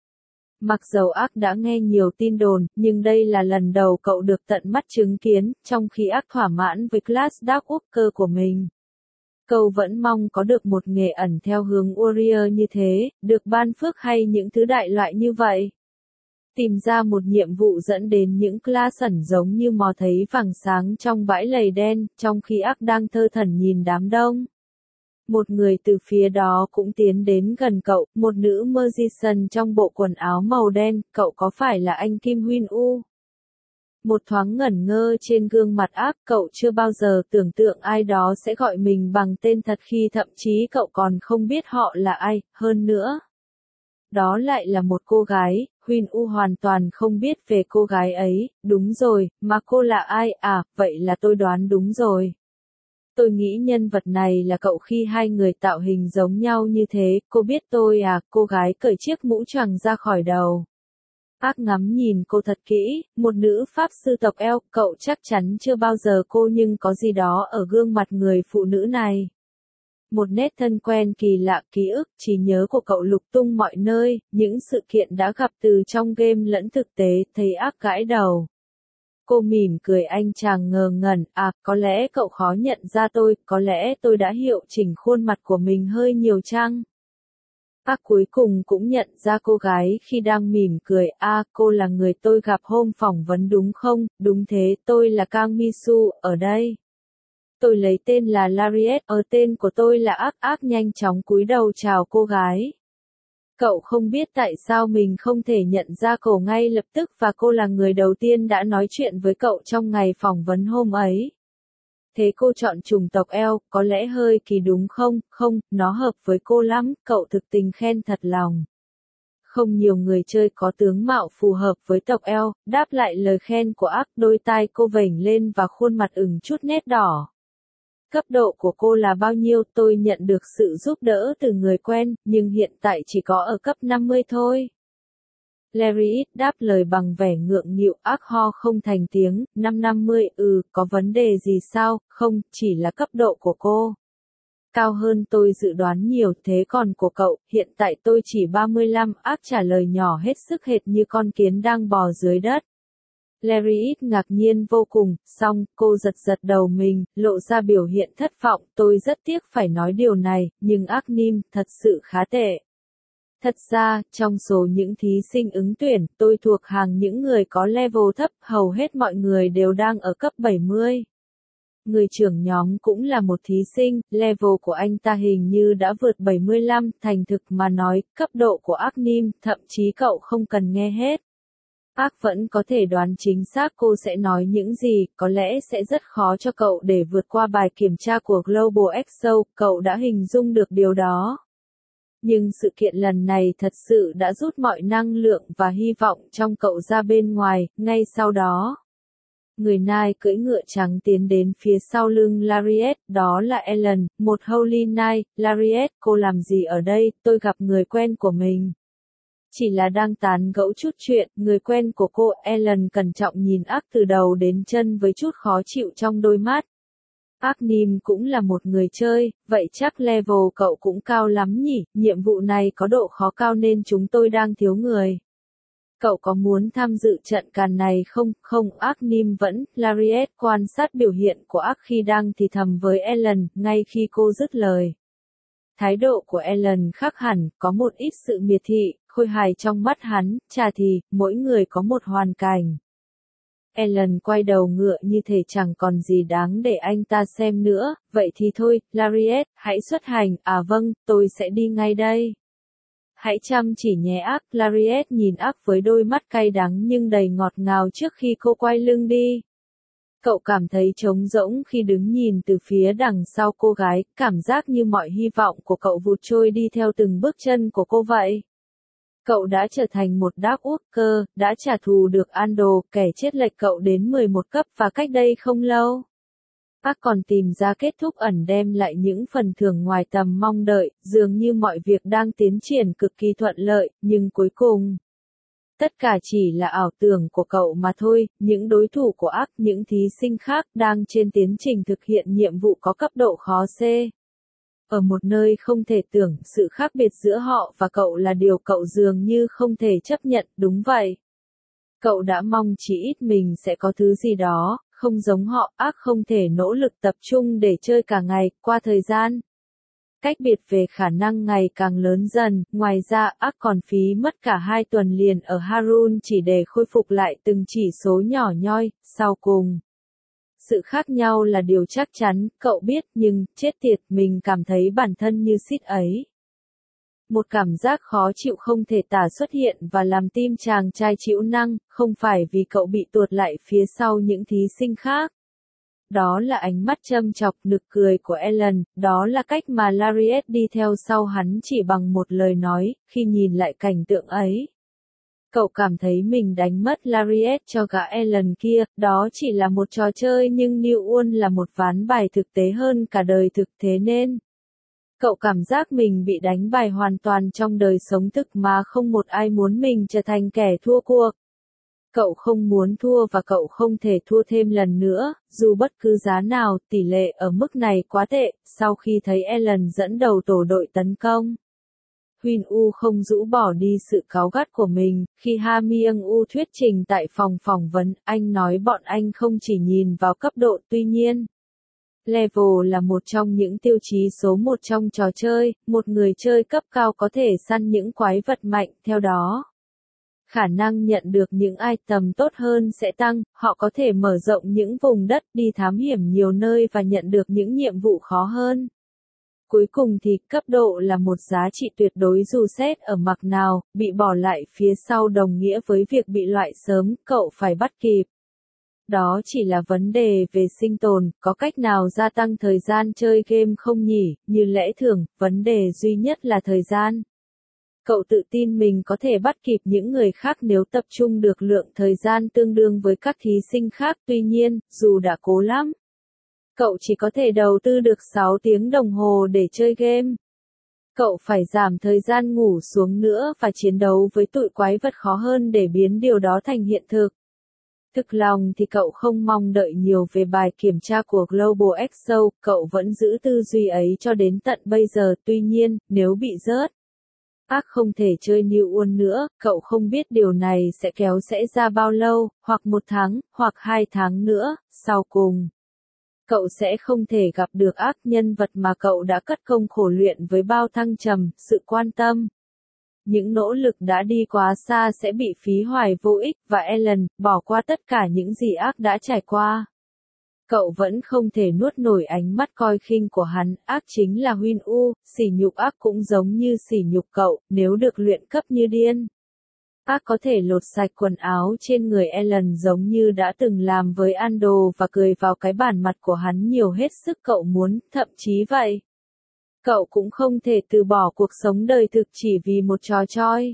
Mặc dầu Ark đã nghe nhiều tin đồn, nhưng đây là lần đầu cậu được tận mắt chứng kiến, trong khi Ark thỏa mãn với class Dark Worker của mình. Cậu vẫn mong có được một nghề ẩn theo hướng Warrior như thế, được ban phước hay những thứ đại loại như vậy. Tìm ra một nhiệm vụ dẫn đến những class ẩn giống như mò thấy vàng sáng trong bãi lầy đen, trong khi Ark đang thơ thẩn nhìn đám đông. Một người từ phía đó cũng tiến đến gần cậu, một nữ magician trong bộ quần áo màu đen, cậu có phải là anh Kim Huyên U? Một thoáng ngẩn ngơ trên gương mặt Ark, cậu chưa bao giờ tưởng tượng ai đó sẽ gọi mình bằng tên thật khi thậm chí cậu còn không biết họ là ai, hơn nữa. Đó lại là một cô gái, Huyên U hoàn toàn không biết về cô gái ấy, đúng rồi, mà cô là ai, à, vậy là tôi đoán đúng rồi. tôi nghĩ nhân vật này là cậu khi hai người tạo hình giống nhau như thế, cô biết tôi à, cô gái cởi chiếc mũ choàng ra khỏi đầu. Ác ngắm nhìn cô thật kỹ, một nữ pháp sư tộc eo, cậu chắc chắn chưa bao giờ cô nhưng có gì đó ở gương mặt người phụ nữ này. Một nét thân quen kỳ lạ, ký ức, trí nhớ của cậu lục tung mọi nơi, những sự kiện đã gặp từ trong game lẫn thực tế, thấy Ác gãi đầu. Cô mỉm cười, anh chàng ngờ ngẩn, à, có lẽ cậu khó nhận ra tôi, có lẽ tôi đã hiệu chỉnh khuôn mặt của mình hơi nhiều chăng? Ác cuối cùng cũng nhận ra cô gái khi đang mỉm cười, à, cô là người tôi gặp hôm phỏng vấn đúng không? Đúng thế, tôi là Kang Misu, ở đây. Tôi lấy tên là Lariat, ở tên của tôi là Ác. Ác nhanh chóng cúi đầu chào cô gái. Cậu không biết tại sao mình không thể nhận ra cô ngay lập tức và cô là người đầu tiên đã nói chuyện với cậu trong ngày phỏng vấn hôm ấy. Thế cô chọn chủng tộc eo, có lẽ hơi kỳ đúng không? Không, nó hợp với cô lắm, cậu thực tình khen thật lòng. Không nhiều người chơi có tướng mạo phù hợp với tộc eo, đáp lại lời khen của Ác, đôi tai cô vểnh lên và khuôn mặt ửng chút nét đỏ. Cấp độ của cô là bao nhiêu? Tôi nhận được sự giúp đỡ từ người quen, nhưng hiện tại chỉ có ở cấp năm mươi thôi. Larry đáp lời bằng vẻ ngượng nghịu. Ác ho không thành tiếng, năm năm mươi, ừ, có vấn đề gì sao? Không, chỉ là cấp độ của cô. Cao hơn tôi dự đoán nhiều, thế còn của cậu, hiện tại tôi chỉ ba mươi lăm, Ác trả lời nhỏ hết sức hệt như con kiến đang bò dưới đất. Larry ngạc nhiên vô cùng, xong, cô giật giật đầu mình, lộ ra biểu hiện thất vọng, tôi rất tiếc phải nói điều này, nhưng Ác Nim, thật sự khá tệ. Thật ra, trong số những thí sinh ứng tuyển, tôi thuộc hàng những người có level thấp, hầu hết mọi người đều đang ở cấp bảy mươi. Người trưởng nhóm cũng là một thí sinh, level của anh ta hình như đã vượt bảy mươi lăm, thành thực mà nói, cấp độ của Ác Nim, thậm chí cậu không cần nghe hết. Ác vẫn có thể đoán chính xác cô sẽ nói những gì, có lẽ sẽ rất khó cho cậu để vượt qua bài kiểm tra của Global Exo, cậu đã hình dung được điều đó. Nhưng sự kiện lần này thật sự đã rút mọi năng lượng và hy vọng trong cậu ra bên ngoài, ngay sau đó. Người nai cưỡi ngựa trắng tiến đến phía sau lưng Lariat, đó là Ellen, một Holy Knight. Lariat, cô làm gì ở đây? Tôi gặp người quen của mình. Chỉ là đang tán gẫu chút chuyện, người quen của cô, Ellen cẩn trọng nhìn Ác từ đầu đến chân với chút khó chịu trong đôi mắt. Ác Nim cũng là một người chơi, vậy chắc level cậu cũng cao lắm nhỉ, nhiệm vụ này có độ khó cao nên chúng tôi đang thiếu người. Cậu có muốn tham dự trận càn này không? Không, Ác Nim vẫn, Lariat quan sát biểu hiện của Ác khi đang thì thầm với Ellen, ngay khi cô dứt lời. Thái độ của Ellen khác hẳn, có một ít sự miệt thị, khôi hài trong mắt hắn, chà thì, mỗi người có một hoàn cảnh. Ellen quay đầu ngựa như thể chẳng còn gì đáng để anh ta xem nữa, vậy thì thôi, Lariat, hãy xuất hành, à vâng, tôi sẽ đi ngay đây. Hãy chăm chỉ nhé Ác, Lariat nhìn Ác với đôi mắt cay đắng nhưng đầy ngọt ngào trước khi cô quay lưng đi. Cậu cảm thấy trống rỗng khi đứng nhìn từ phía đằng sau cô gái, cảm giác như mọi hy vọng của cậu vụt trôi đi theo từng bước chân của cô vậy. Cậu đã trở thành một Dark Worker, đã trả thù được Ando, kẻ chết lệch cậu đến mười một cấp và cách đây không lâu. Ác còn tìm ra kết thúc ẩn đem lại những phần thưởng ngoài tầm mong đợi, dường như mọi việc đang tiến triển cực kỳ thuận lợi, nhưng cuối cùng... Tất cả chỉ là ảo tưởng của cậu mà thôi, những đối thủ của Ác, những thí sinh khác đang trên tiến trình thực hiện nhiệm vụ có cấp độ khó C. Ở một nơi không thể tưởng, sự khác biệt giữa họ và cậu là điều cậu dường như không thể chấp nhận, đúng vậy. Cậu đã mong chỉ ít mình sẽ có thứ gì đó, không giống họ, Ác không thể nỗ lực tập trung để chơi cả ngày, qua thời gian. Cách biệt về khả năng ngày càng lớn dần, ngoài ra Ác còn phí mất cả hai tuần liền ở Harun chỉ để khôi phục lại từng chỉ số nhỏ nhoi, sau cùng. Sự khác nhau là điều chắc chắn, cậu biết, nhưng, chết tiệt, mình cảm thấy bản thân như Sid ấy. Một cảm giác khó chịu không thể tả xuất hiện và làm tim chàng trai chịu năng, không phải vì cậu bị tuột lại phía sau những thí sinh khác. Đó là ánh mắt châm chọc nực cười của Ellen, đó là cách mà Lariat đi theo sau hắn chỉ bằng một lời nói, khi nhìn lại cảnh tượng ấy. Cậu cảm thấy mình đánh mất Lariat cho gã Alan kia, đó chỉ là một trò chơi nhưng New World là một ván bài thực tế hơn cả đời thực thế nên. Cậu cảm giác mình bị đánh bài hoàn toàn trong đời sống thực mà không một ai muốn mình trở thành kẻ thua cuộc. Cậu không muốn thua và cậu không thể thua thêm lần nữa, dù bất cứ giá nào, tỷ lệ ở mức này quá tệ, sau khi thấy Alan dẫn đầu tổ đội tấn công. Huynh U không rũ bỏ đi sự cáu gắt của mình, khi Ha Myung U thuyết trình tại phòng phỏng vấn, anh nói bọn anh không chỉ nhìn vào cấp độ, tuy nhiên. Level là một trong những tiêu chí số một trong trò chơi, một người chơi cấp cao có thể săn những quái vật mạnh, theo đó. Khả năng nhận được những item tốt hơn sẽ tăng, họ có thể mở rộng những vùng đất, đi thám hiểm nhiều nơi và nhận được những nhiệm vụ khó hơn. Cuối cùng thì cấp độ là một giá trị tuyệt đối dù xét ở mặt nào, bị bỏ lại phía sau đồng nghĩa với việc bị loại sớm, cậu phải bắt kịp. Đó chỉ là vấn đề về sinh tồn, có cách nào gia tăng thời gian chơi game không nhỉ, như lẽ thường, vấn đề duy nhất là thời gian. Cậu tự tin mình có thể bắt kịp những người khác nếu tập trung được lượng thời gian tương đương với các thí sinh khác, tuy nhiên, dù đã cố lắm. Cậu chỉ có thể đầu tư được sáu tiếng đồng hồ để chơi game. Cậu phải giảm thời gian ngủ xuống nữa và chiến đấu với tụi quái vật khó hơn để biến điều đó thành hiện thực. Thực lòng thì cậu không mong đợi nhiều về bài kiểm tra của Global X O, cậu vẫn giữ tư duy ấy cho đến tận bây giờ, tuy nhiên, nếu bị rớt. Ác không thể chơi New World nữa, cậu không biết điều này sẽ kéo sẽ ra bao lâu, hoặc một tháng, hoặc hai tháng nữa, sau cùng. Cậu sẽ không thể gặp được ác nhân vật mà cậu đã cất công khổ luyện với bao thăng trầm, sự quan tâm. Những nỗ lực đã đi quá xa sẽ bị phí hoài vô ích, và Alan, bỏ qua tất cả những gì ác đã trải qua. Cậu vẫn không thể nuốt nổi ánh mắt coi khinh của hắn, ác chính là Huynh U, sỉ nhục ác cũng giống như sỉ nhục cậu, nếu được luyện cấp như điên. Ác có thể lột sạch quần áo trên người Alan giống như đã từng làm với Ando và cười vào cái bản mặt của hắn nhiều hết sức cậu muốn, thậm chí vậy. Cậu cũng không thể từ bỏ cuộc sống đời thực chỉ vì một trò chơi.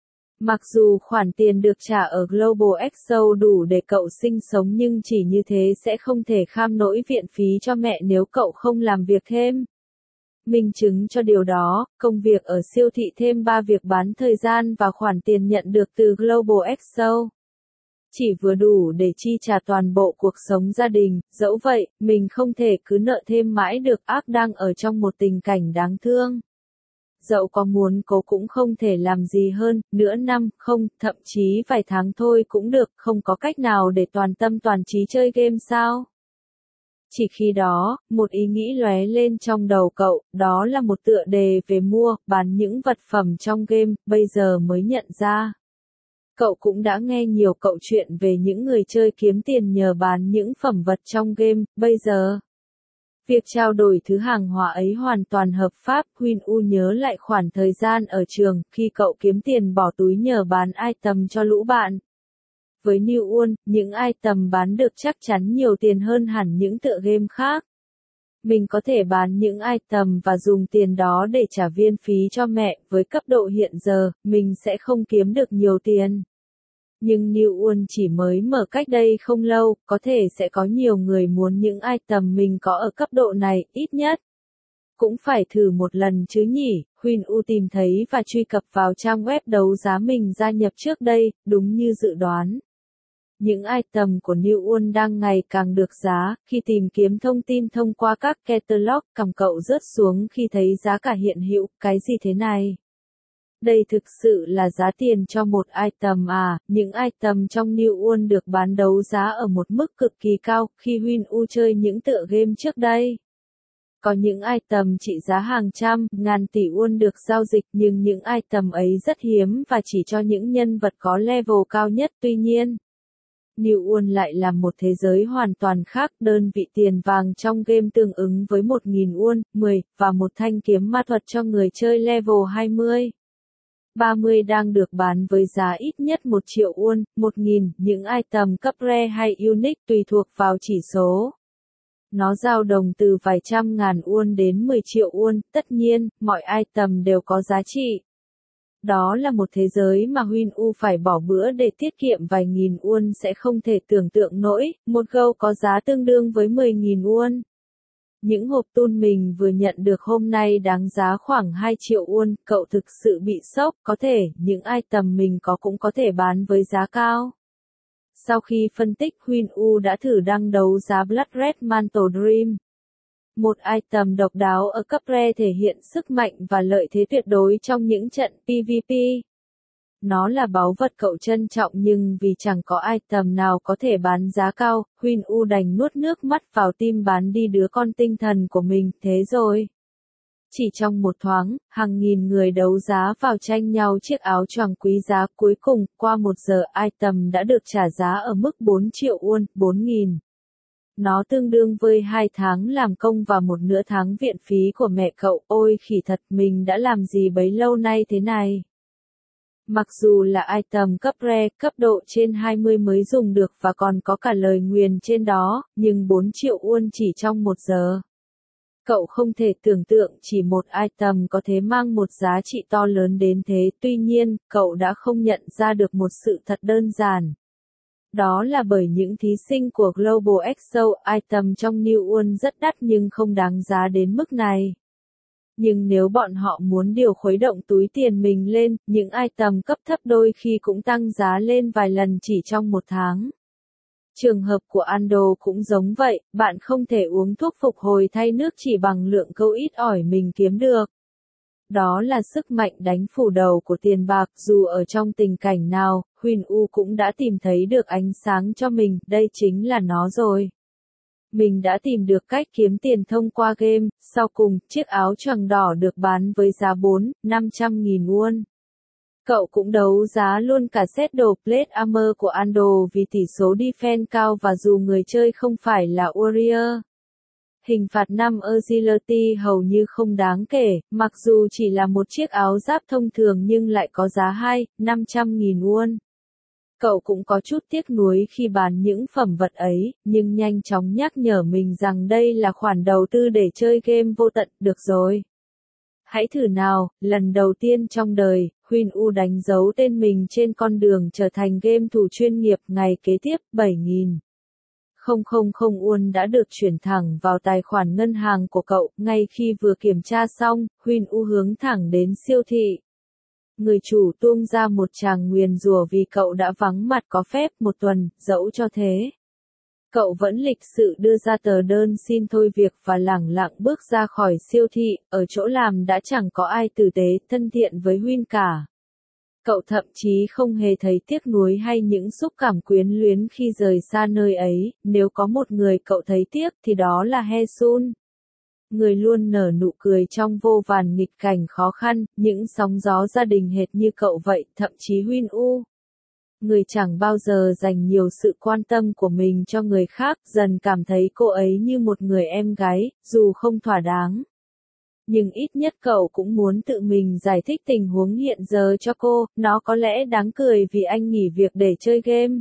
Mặc dù khoản tiền được trả ở Global X O đủ để cậu sinh sống nhưng chỉ như thế sẽ không thể kham nổi viện phí cho mẹ nếu cậu không làm việc thêm. Minh chứng cho điều đó, công việc ở siêu thị thêm ba việc bán thời gian và khoản tiền nhận được từ Global X O. Chỉ vừa đủ để chi trả toàn bộ cuộc sống gia đình, dẫu vậy, mình không thể cứ nợ thêm mãi được ác đang ở trong một tình cảnh đáng thương. Dẫu có muốn cố cũng không thể làm gì hơn, nửa năm, không, thậm chí vài tháng thôi cũng được, không có cách nào để toàn tâm toàn trí chơi game sao? Chỉ khi đó, một ý nghĩ lóe lên trong đầu cậu, đó là một tựa đề về mua, bán những vật phẩm trong game, bây giờ mới nhận ra. Cậu cũng đã nghe nhiều câu chuyện về những người chơi kiếm tiền nhờ bán những phẩm vật trong game, bây giờ. Việc trao đổi thứ hàng hóa ấy hoàn toàn hợp pháp, Huynh U nhớ lại khoảng thời gian ở trường, khi cậu kiếm tiền bỏ túi nhờ bán item cho lũ bạn. Với New World, những item bán được chắc chắn nhiều tiền hơn hẳn những tựa game khác. Mình có thể bán những item và dùng tiền đó để trả viên phí cho mẹ, với cấp độ hiện giờ, mình sẽ không kiếm được nhiều tiền. Nhưng New World chỉ mới mở cách đây không lâu, có thể sẽ có nhiều người muốn những item mình có ở cấp độ này, ít nhất. Cũng phải thử một lần chứ nhỉ, Huynh U tìm thấy và truy cập vào trang web đấu giá mình gia nhập trước đây, đúng như dự đoán. Những item của New World đang ngày càng được giá, khi tìm kiếm thông tin thông qua các catalog, cằm cậu rớt xuống khi thấy giá cả hiện hữu, cái gì thế này? Đây thực sự là giá tiền cho một item à, những item trong New World được bán đấu giá ở một mức cực kỳ cao, khi Huynh U chơi những tựa game trước đây. Có những item trị giá hàng trăm, ngàn tỷ won được giao dịch nhưng những item ấy rất hiếm và chỉ cho những nhân vật có level cao nhất tuy nhiên. New World lại là một thế giới hoàn toàn khác, đơn vị tiền vàng trong game tương ứng với một nghìn won, mười, và một thanh kiếm ma thuật cho người chơi level hai mươi. ba mươi đang được bán với giá ít nhất một triệu won, một nghìn, những item cấp rare hay unique tùy thuộc vào chỉ số. Nó dao động từ vài trăm ngàn won đến mười triệu won, tất nhiên, mọi item đều có giá trị. Đó là một thế giới mà Huynh U phải bỏ bữa để tiết kiệm vài nghìn won sẽ không thể tưởng tượng nổi, một gâu có giá tương đương với mười nghìn won. Những hộp tun mình vừa nhận được hôm nay đáng giá khoảng hai triệu won, cậu thực sự bị sốc, có thể, những item mình có cũng có thể bán với giá cao. Sau khi phân tích, Huynh U đã thử đăng đấu giá Blood Red Mantle Dream. Một item độc đáo ở cấp rare thể hiện sức mạnh và lợi thế tuyệt đối trong những trận pê vê pê. Nó là báu vật cậu trân trọng nhưng vì chẳng có item nào có thể bán giá cao, Huynh U đành nuốt nước mắt vào tim bán đi đứa con tinh thần của mình, thế rồi. Chỉ trong một thoáng, hàng nghìn người đấu giá vào tranh nhau chiếc áo choàng quý giá cuối cùng, qua một giờ item đã được trả giá ở mức bốn triệu won, bốn nghìn. Nó tương đương với hai tháng làm công và một nửa tháng viện phí của mẹ cậu, ôi khỉ thật mình đã làm gì bấy lâu nay thế này. Mặc dù là item cấp rare, cấp độ trên hai mươi mới dùng được và còn có cả lời nguyền trên đó, nhưng bốn triệu won chỉ trong một giờ. Cậu không thể tưởng tượng chỉ một item có thể mang một giá trị to lớn đến thế, tuy nhiên, cậu đã không nhận ra được một sự thật đơn giản. Đó là bởi những thí sinh của Global Expo item trong New Won rất đắt nhưng không đáng giá đến mức này. Nhưng nếu bọn họ muốn điều khuấy động túi tiền mình lên, những item cấp thấp đôi khi cũng tăng giá lên vài lần chỉ trong một tháng. Trường hợp của Ando cũng giống vậy, bạn không thể uống thuốc phục hồi thay nước chỉ bằng lượng câu ít ỏi mình kiếm được. Đó là sức mạnh đánh phủ đầu của tiền bạc, dù ở trong tình cảnh nào, Huynh U cũng đã tìm thấy được ánh sáng cho mình, đây chính là nó rồi. Mình đã tìm được cách kiếm tiền thông qua game, sau cùng, chiếc áo choàng đỏ được bán với giá bốn, năm trăm nghìn won. Cậu cũng đấu giá luôn cả set đồ Plate Armor của Ando vì tỷ số defense cao và dù người chơi không phải là warrior. Hình phạt năm agility hầu như không đáng kể, mặc dù chỉ là một chiếc áo giáp thông thường nhưng lại có giá hai, năm trăm nghìn won. Cậu cũng có chút tiếc nuối khi bán những phẩm vật ấy, nhưng nhanh chóng nhắc nhở mình rằng đây là khoản đầu tư để chơi game vô tận, được rồi. Hãy thử nào, lần đầu tiên trong đời, Huynh U đánh dấu tên mình trên con đường trở thành game thủ chuyên nghiệp, ngày kế tiếp, bảy nghìn không trăm won đã được chuyển thẳng vào tài khoản ngân hàng của cậu, ngay khi vừa kiểm tra xong, Huynh U hướng thẳng đến siêu thị. Người chủ tuông ra một tràng nguyền rủa vì cậu đã vắng mặt có phép một tuần, dẫu cho thế. Cậu vẫn lịch sự đưa ra tờ đơn xin thôi việc và lẳng lặng bước ra khỏi siêu thị, ở chỗ làm đã chẳng có ai tử tế, thân thiện với Huynh cả. Cậu thậm chí không hề thấy tiếc nuối hay những xúc cảm quyến luyến khi rời xa nơi ấy, nếu có một người cậu thấy tiếc thì đó là Haesun. Người luôn nở nụ cười trong vô vàn nghịch cảnh khó khăn, những sóng gió gia đình hệt như cậu vậy, thậm chí Huynh U. Người chẳng bao giờ dành nhiều sự quan tâm của mình cho người khác, dần cảm thấy cô ấy như một người em gái, dù không thỏa đáng. Nhưng ít nhất cậu cũng muốn tự mình giải thích tình huống hiện giờ cho cô, nó có lẽ đáng cười vì anh nghỉ việc để chơi game.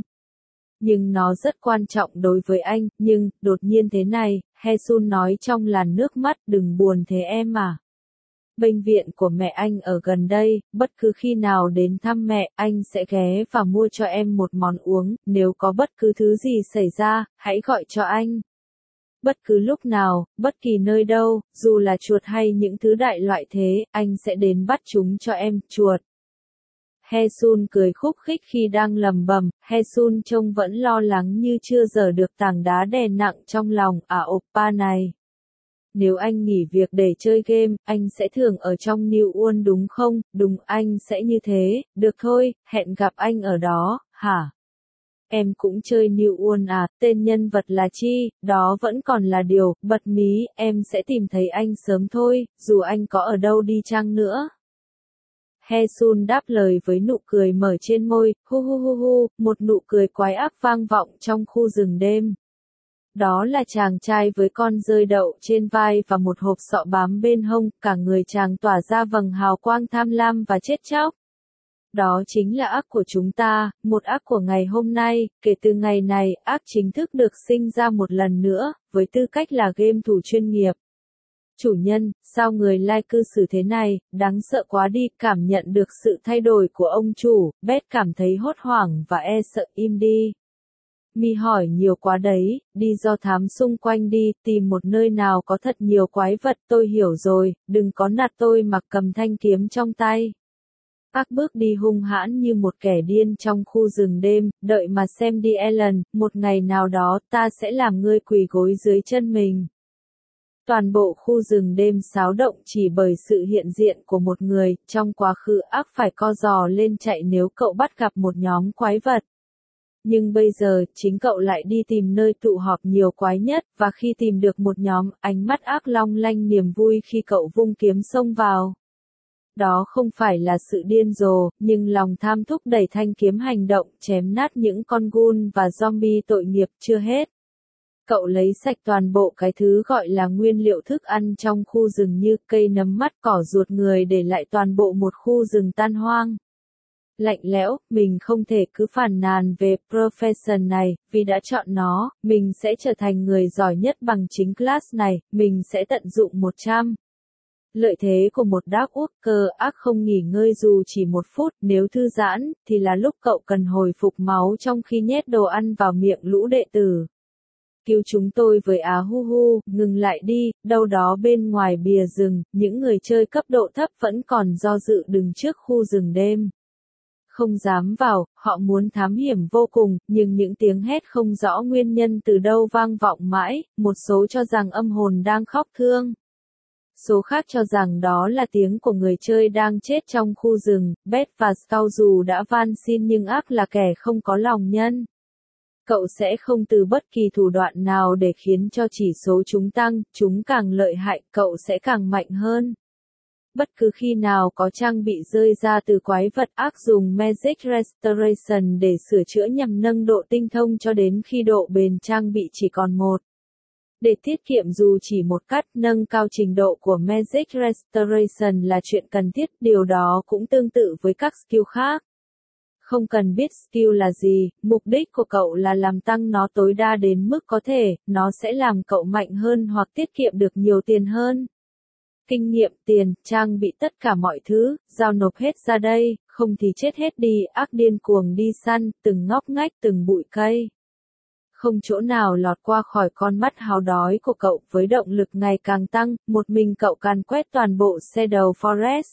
Nhưng nó rất quan trọng đối với anh, nhưng, đột nhiên thế này, Haesun nói trong làn nước mắt, đừng buồn thế em à. Bệnh viện của mẹ anh ở gần đây, bất cứ khi nào đến thăm mẹ, anh sẽ ghé và mua cho em một món uống, nếu có bất cứ thứ gì xảy ra, hãy gọi cho anh. Bất cứ lúc nào, bất kỳ nơi đâu, dù là chuột hay những thứ đại loại thế, anh sẽ đến bắt chúng cho em, chuột. Haesun cười khúc khích khi đang lầm bầm, Haesun trông vẫn lo lắng như chưa dở được tảng đá đè nặng trong lòng, à oppa này. Nếu anh nghỉ việc để chơi game, anh sẽ thường ở trong New Won đúng không? Đúng, anh sẽ như thế, được thôi, hẹn gặp anh ở đó, hả? Em cũng chơi New Won à, tên nhân vật là chi, đó vẫn còn là điều, bật mí, em sẽ tìm thấy anh sớm thôi, dù anh có ở đâu đi chăng nữa. Haesun đáp lời với nụ cười mở trên môi, hu hu hu hu, một nụ cười quái ác vang vọng trong khu rừng đêm. Đó là chàng trai với con rơi đậu trên vai và một hộp sọ bám bên hông, cả người chàng tỏa ra vầng hào quang tham lam và chết chóc. Đó chính là ác của chúng ta, một ác của ngày hôm nay, kể từ ngày này, ác chính thức được sinh ra một lần nữa, với tư cách là game thủ chuyên nghiệp. Chủ nhân, sao người lai cư xử thế này, đáng sợ quá đi, cảm nhận được sự thay đổi của ông chủ, Beth cảm thấy hốt hoảng và e sợ im đi. Mi hỏi nhiều quá đấy, đi do thám xung quanh đi, tìm một nơi nào có thật nhiều quái vật, tôi hiểu rồi, đừng có nạt tôi mà cầm thanh kiếm trong tay. Ác bước đi hung hãn như một kẻ điên trong khu rừng đêm, đợi mà xem đi Ellen, một ngày nào đó ta sẽ làm ngươi quỳ gối dưới chân mình. Toàn bộ khu rừng đêm xáo động chỉ bởi sự hiện diện của một người, trong quá khứ ác phải co giò lên chạy nếu cậu bắt gặp một nhóm quái vật. Nhưng bây giờ, chính cậu lại đi tìm nơi tụ họp nhiều quái nhất, và khi tìm được một nhóm, ánh mắt ác long lanh niềm vui khi cậu vung kiếm xông vào. Đó không phải là sự điên rồ, nhưng lòng tham thúc đẩy thanh kiếm hành động, chém nát những con ghul và zombie tội nghiệp chưa hết. Cậu lấy sạch toàn bộ cái thứ gọi là nguyên liệu thức ăn trong khu rừng như cây nấm mắt cỏ ruột người để lại toàn bộ một khu rừng tan hoang. Lạnh lẽo, mình không thể cứ phàn nàn về profession này, vì đã chọn nó, mình sẽ trở thành người giỏi nhất bằng chính class này, mình sẽ tận dụng một trăm. Lợi thế của một Dark Worker ác không nghỉ ngơi dù chỉ một phút, nếu thư giãn, thì là lúc cậu cần hồi phục máu trong khi nhét đồ ăn vào miệng lũ đệ tử. Cứu chúng tôi với á hu hu, ngừng lại đi, đâu đó bên ngoài bìa rừng, những người chơi cấp độ thấp vẫn còn do dự đứng trước khu rừng đêm. Không dám vào, họ muốn thám hiểm vô cùng, nhưng những tiếng hét không rõ nguyên nhân từ đâu vang vọng mãi, một số cho rằng âm hồn đang khóc thương. Số khác cho rằng đó là tiếng của người chơi đang chết trong khu rừng, Beth và Scout dù đã van xin nhưng ác là kẻ không có lòng nhân. Cậu sẽ không từ bất kỳ thủ đoạn nào để khiến cho chỉ số chúng tăng, chúng càng lợi hại, cậu sẽ càng mạnh hơn. Bất cứ khi nào có trang bị rơi ra từ quái vật ác dùng Magic Restoration để sửa chữa nhằm nâng độ tinh thông cho đến khi độ bền trang bị chỉ còn một. Để tiết kiệm dù chỉ một cắt, nâng cao trình độ của Magic Restoration là chuyện cần thiết, điều đó cũng tương tự với các skill khác. Không cần biết skill là gì, mục đích của cậu là làm tăng nó tối đa đến mức có thể, nó sẽ làm cậu mạnh hơn hoặc tiết kiệm được nhiều tiền hơn. Kinh nghiệm, tiền, trang bị tất cả mọi thứ, giao nộp hết ra đây, không thì chết hết đi, ác điên cuồng đi săn, từng ngóc ngách từng bụi cây. Không chỗ nào lọt qua khỏi con mắt háo đói của cậu, với động lực ngày càng tăng, một mình cậu càn quét toàn bộ Shadow Forest.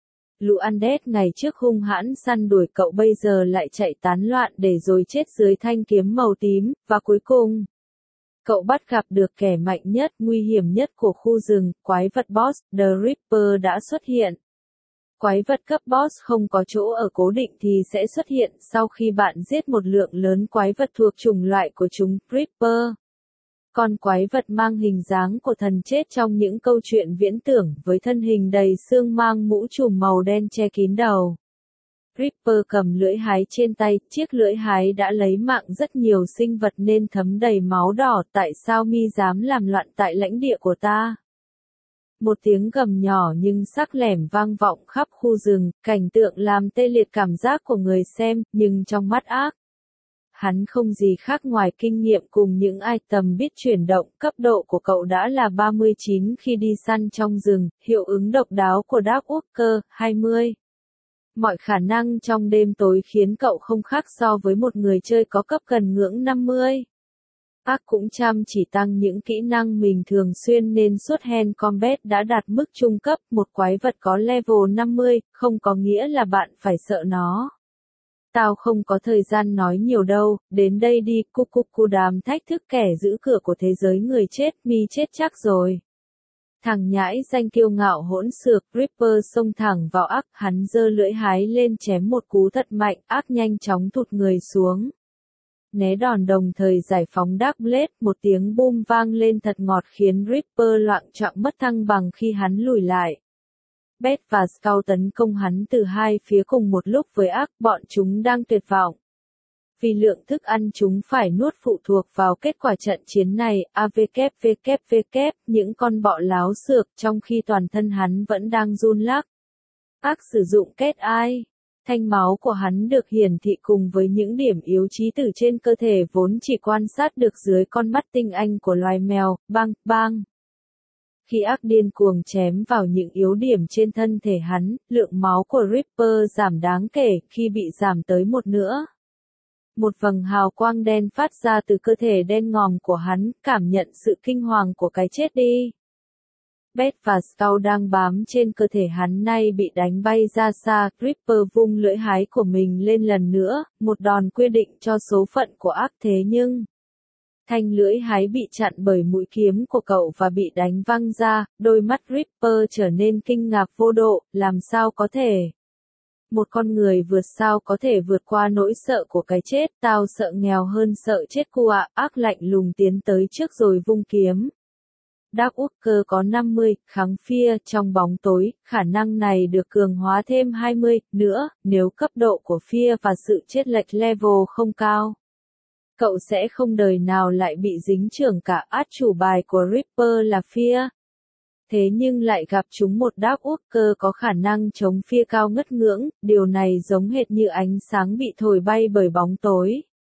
Lũ undead ngày trước hung hãn săn đuổi cậu bây giờ lại chạy tán loạn để rồi chết dưới thanh kiếm màu tím, và cuối cùng, cậu bắt gặp được kẻ mạnh nhất, nguy hiểm nhất của khu rừng, quái vật boss, The Reaper đã xuất hiện. Quái vật cấp boss không có chỗ ở cố định thì sẽ xuất hiện sau khi bạn giết một lượng lớn quái vật thuộc chủng loại của chúng, Reaper. Con quái vật mang hình dáng của thần chết trong những câu chuyện viễn tưởng với thân hình đầy xương mang mũ trùm màu đen che kín đầu. Reaper cầm lưỡi hái trên tay, chiếc lưỡi hái đã lấy mạng rất nhiều sinh vật nên thấm đầy máu đỏ, tại sao mi dám làm loạn tại lãnh địa của ta? Một tiếng gầm nhỏ nhưng sắc lẻm vang vọng khắp khu rừng, cảnh tượng làm tê liệt cảm giác của người xem, nhưng trong mắt ác. Hắn không gì khác ngoài kinh nghiệm cùng những item biết chuyển động, cấp độ của cậu đã là ba mươi chín khi đi săn trong rừng, hiệu ứng độc đáo của Dark Worker, hai mươi. Mọi khả năng trong đêm tối khiến cậu không khác so với một người chơi có cấp gần ngưỡng năm mươi. Ác cũng chăm chỉ tăng những kỹ năng mình thường xuyên nên suốt hand combat đã đạt mức trung cấp, một quái vật có level năm mươi, không có nghĩa là bạn phải sợ nó. Tao không có thời gian nói nhiều đâu, đến đây đi, cu cu cu đám thách thức kẻ giữ cửa của thế giới người chết, mi chết chắc rồi. Thằng nhãi danh kiêu ngạo hỗn xược, Reaper xông thẳng vào ác, hắn giơ lưỡi hái lên chém một cú thật mạnh, ác nhanh chóng thụt người xuống. Né đòn đồng thời giải phóng Dark Blade, một tiếng boom vang lên thật ngọt khiến Reaper loạng choạng mất thăng bằng khi hắn lùi lại. Beth và Scout tấn công hắn từ hai phía cùng một lúc với ác, bọn chúng đang tuyệt vọng. Vì lượng thức ăn chúng phải nuốt phụ thuộc vào kết quả trận chiến này, avvvvv, những con bọ láo xược trong khi toàn thân hắn vẫn đang run lắc. Ác sử dụng kết ai. Thanh máu của hắn được hiển thị cùng với những điểm yếu trí tử trên cơ thể vốn chỉ quan sát được dưới con mắt tinh anh của loài mèo, bang, bang. Khi ác điên cuồng chém vào những yếu điểm trên thân thể hắn, lượng máu của Reaper giảm đáng kể khi bị giảm tới một nữa. Một vầng hào quang đen phát ra từ cơ thể đen ngòm của hắn, cảm nhận sự kinh hoàng của cái chết đi. Beth và Skull đang bám trên cơ thể hắn nay bị đánh bay ra xa, Reaper vung lưỡi hái của mình lên lần nữa, một đòn quyết định cho số phận của ác thế nhưng... Thanh lưỡi hái bị chặn bởi mũi kiếm của cậu và bị đánh văng ra, đôi mắt Reaper trở nên kinh ngạc vô độ, làm sao có thể? Một con người vượt sao có thể vượt qua nỗi sợ của cái chết, tao sợ nghèo hơn sợ chết cu ạ, ác lạnh lùng tiến tới trước rồi vung kiếm. Darkwalker có năm mươi, kháng fear trong bóng tối, khả năng này được cường hóa thêm hai mươi, nữa, nếu cấp độ của fear và sự chết lệch level không cao. Cậu sẽ không đời nào lại bị dính trưởng cả, át chủ bài của Reaper là fear. Thế nhưng lại gặp chúng một Darkwalker có khả năng chống fear cao ngất ngưỡng, điều này giống hệt như ánh sáng bị thổi bay bởi bóng tối.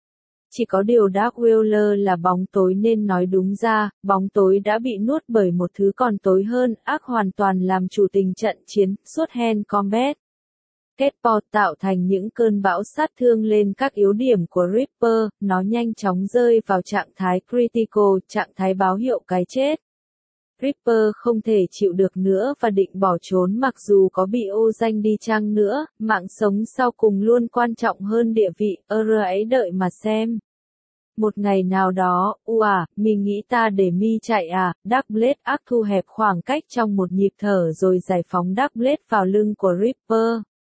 Chỉ có điều Darkweller là bóng tối nên nói đúng ra, bóng tối đã bị nuốt bởi một thứ còn tối hơn, ác hoàn toàn làm chủ tình trận chiến, suốt hand combat. Catapult tạo thành những cơn bão sát thương lên các yếu điểm của Reaper, nó nhanh chóng rơi vào trạng thái critical, trạng thái báo hiệu cái chết. Reaper không thể chịu được nữa và định bỏ trốn mặc dù có bị ô danh đi chăng nữa, mạng sống sau cùng luôn quan trọng hơn địa vị, ơ ấy đợi mà xem. Một ngày nào đó, u à, mi nghĩ ta để mi chạy à, Darkblade ác thu hẹp khoảng cách trong một nhịp thở rồi giải phóng Darkblade vào lưng của Reaper.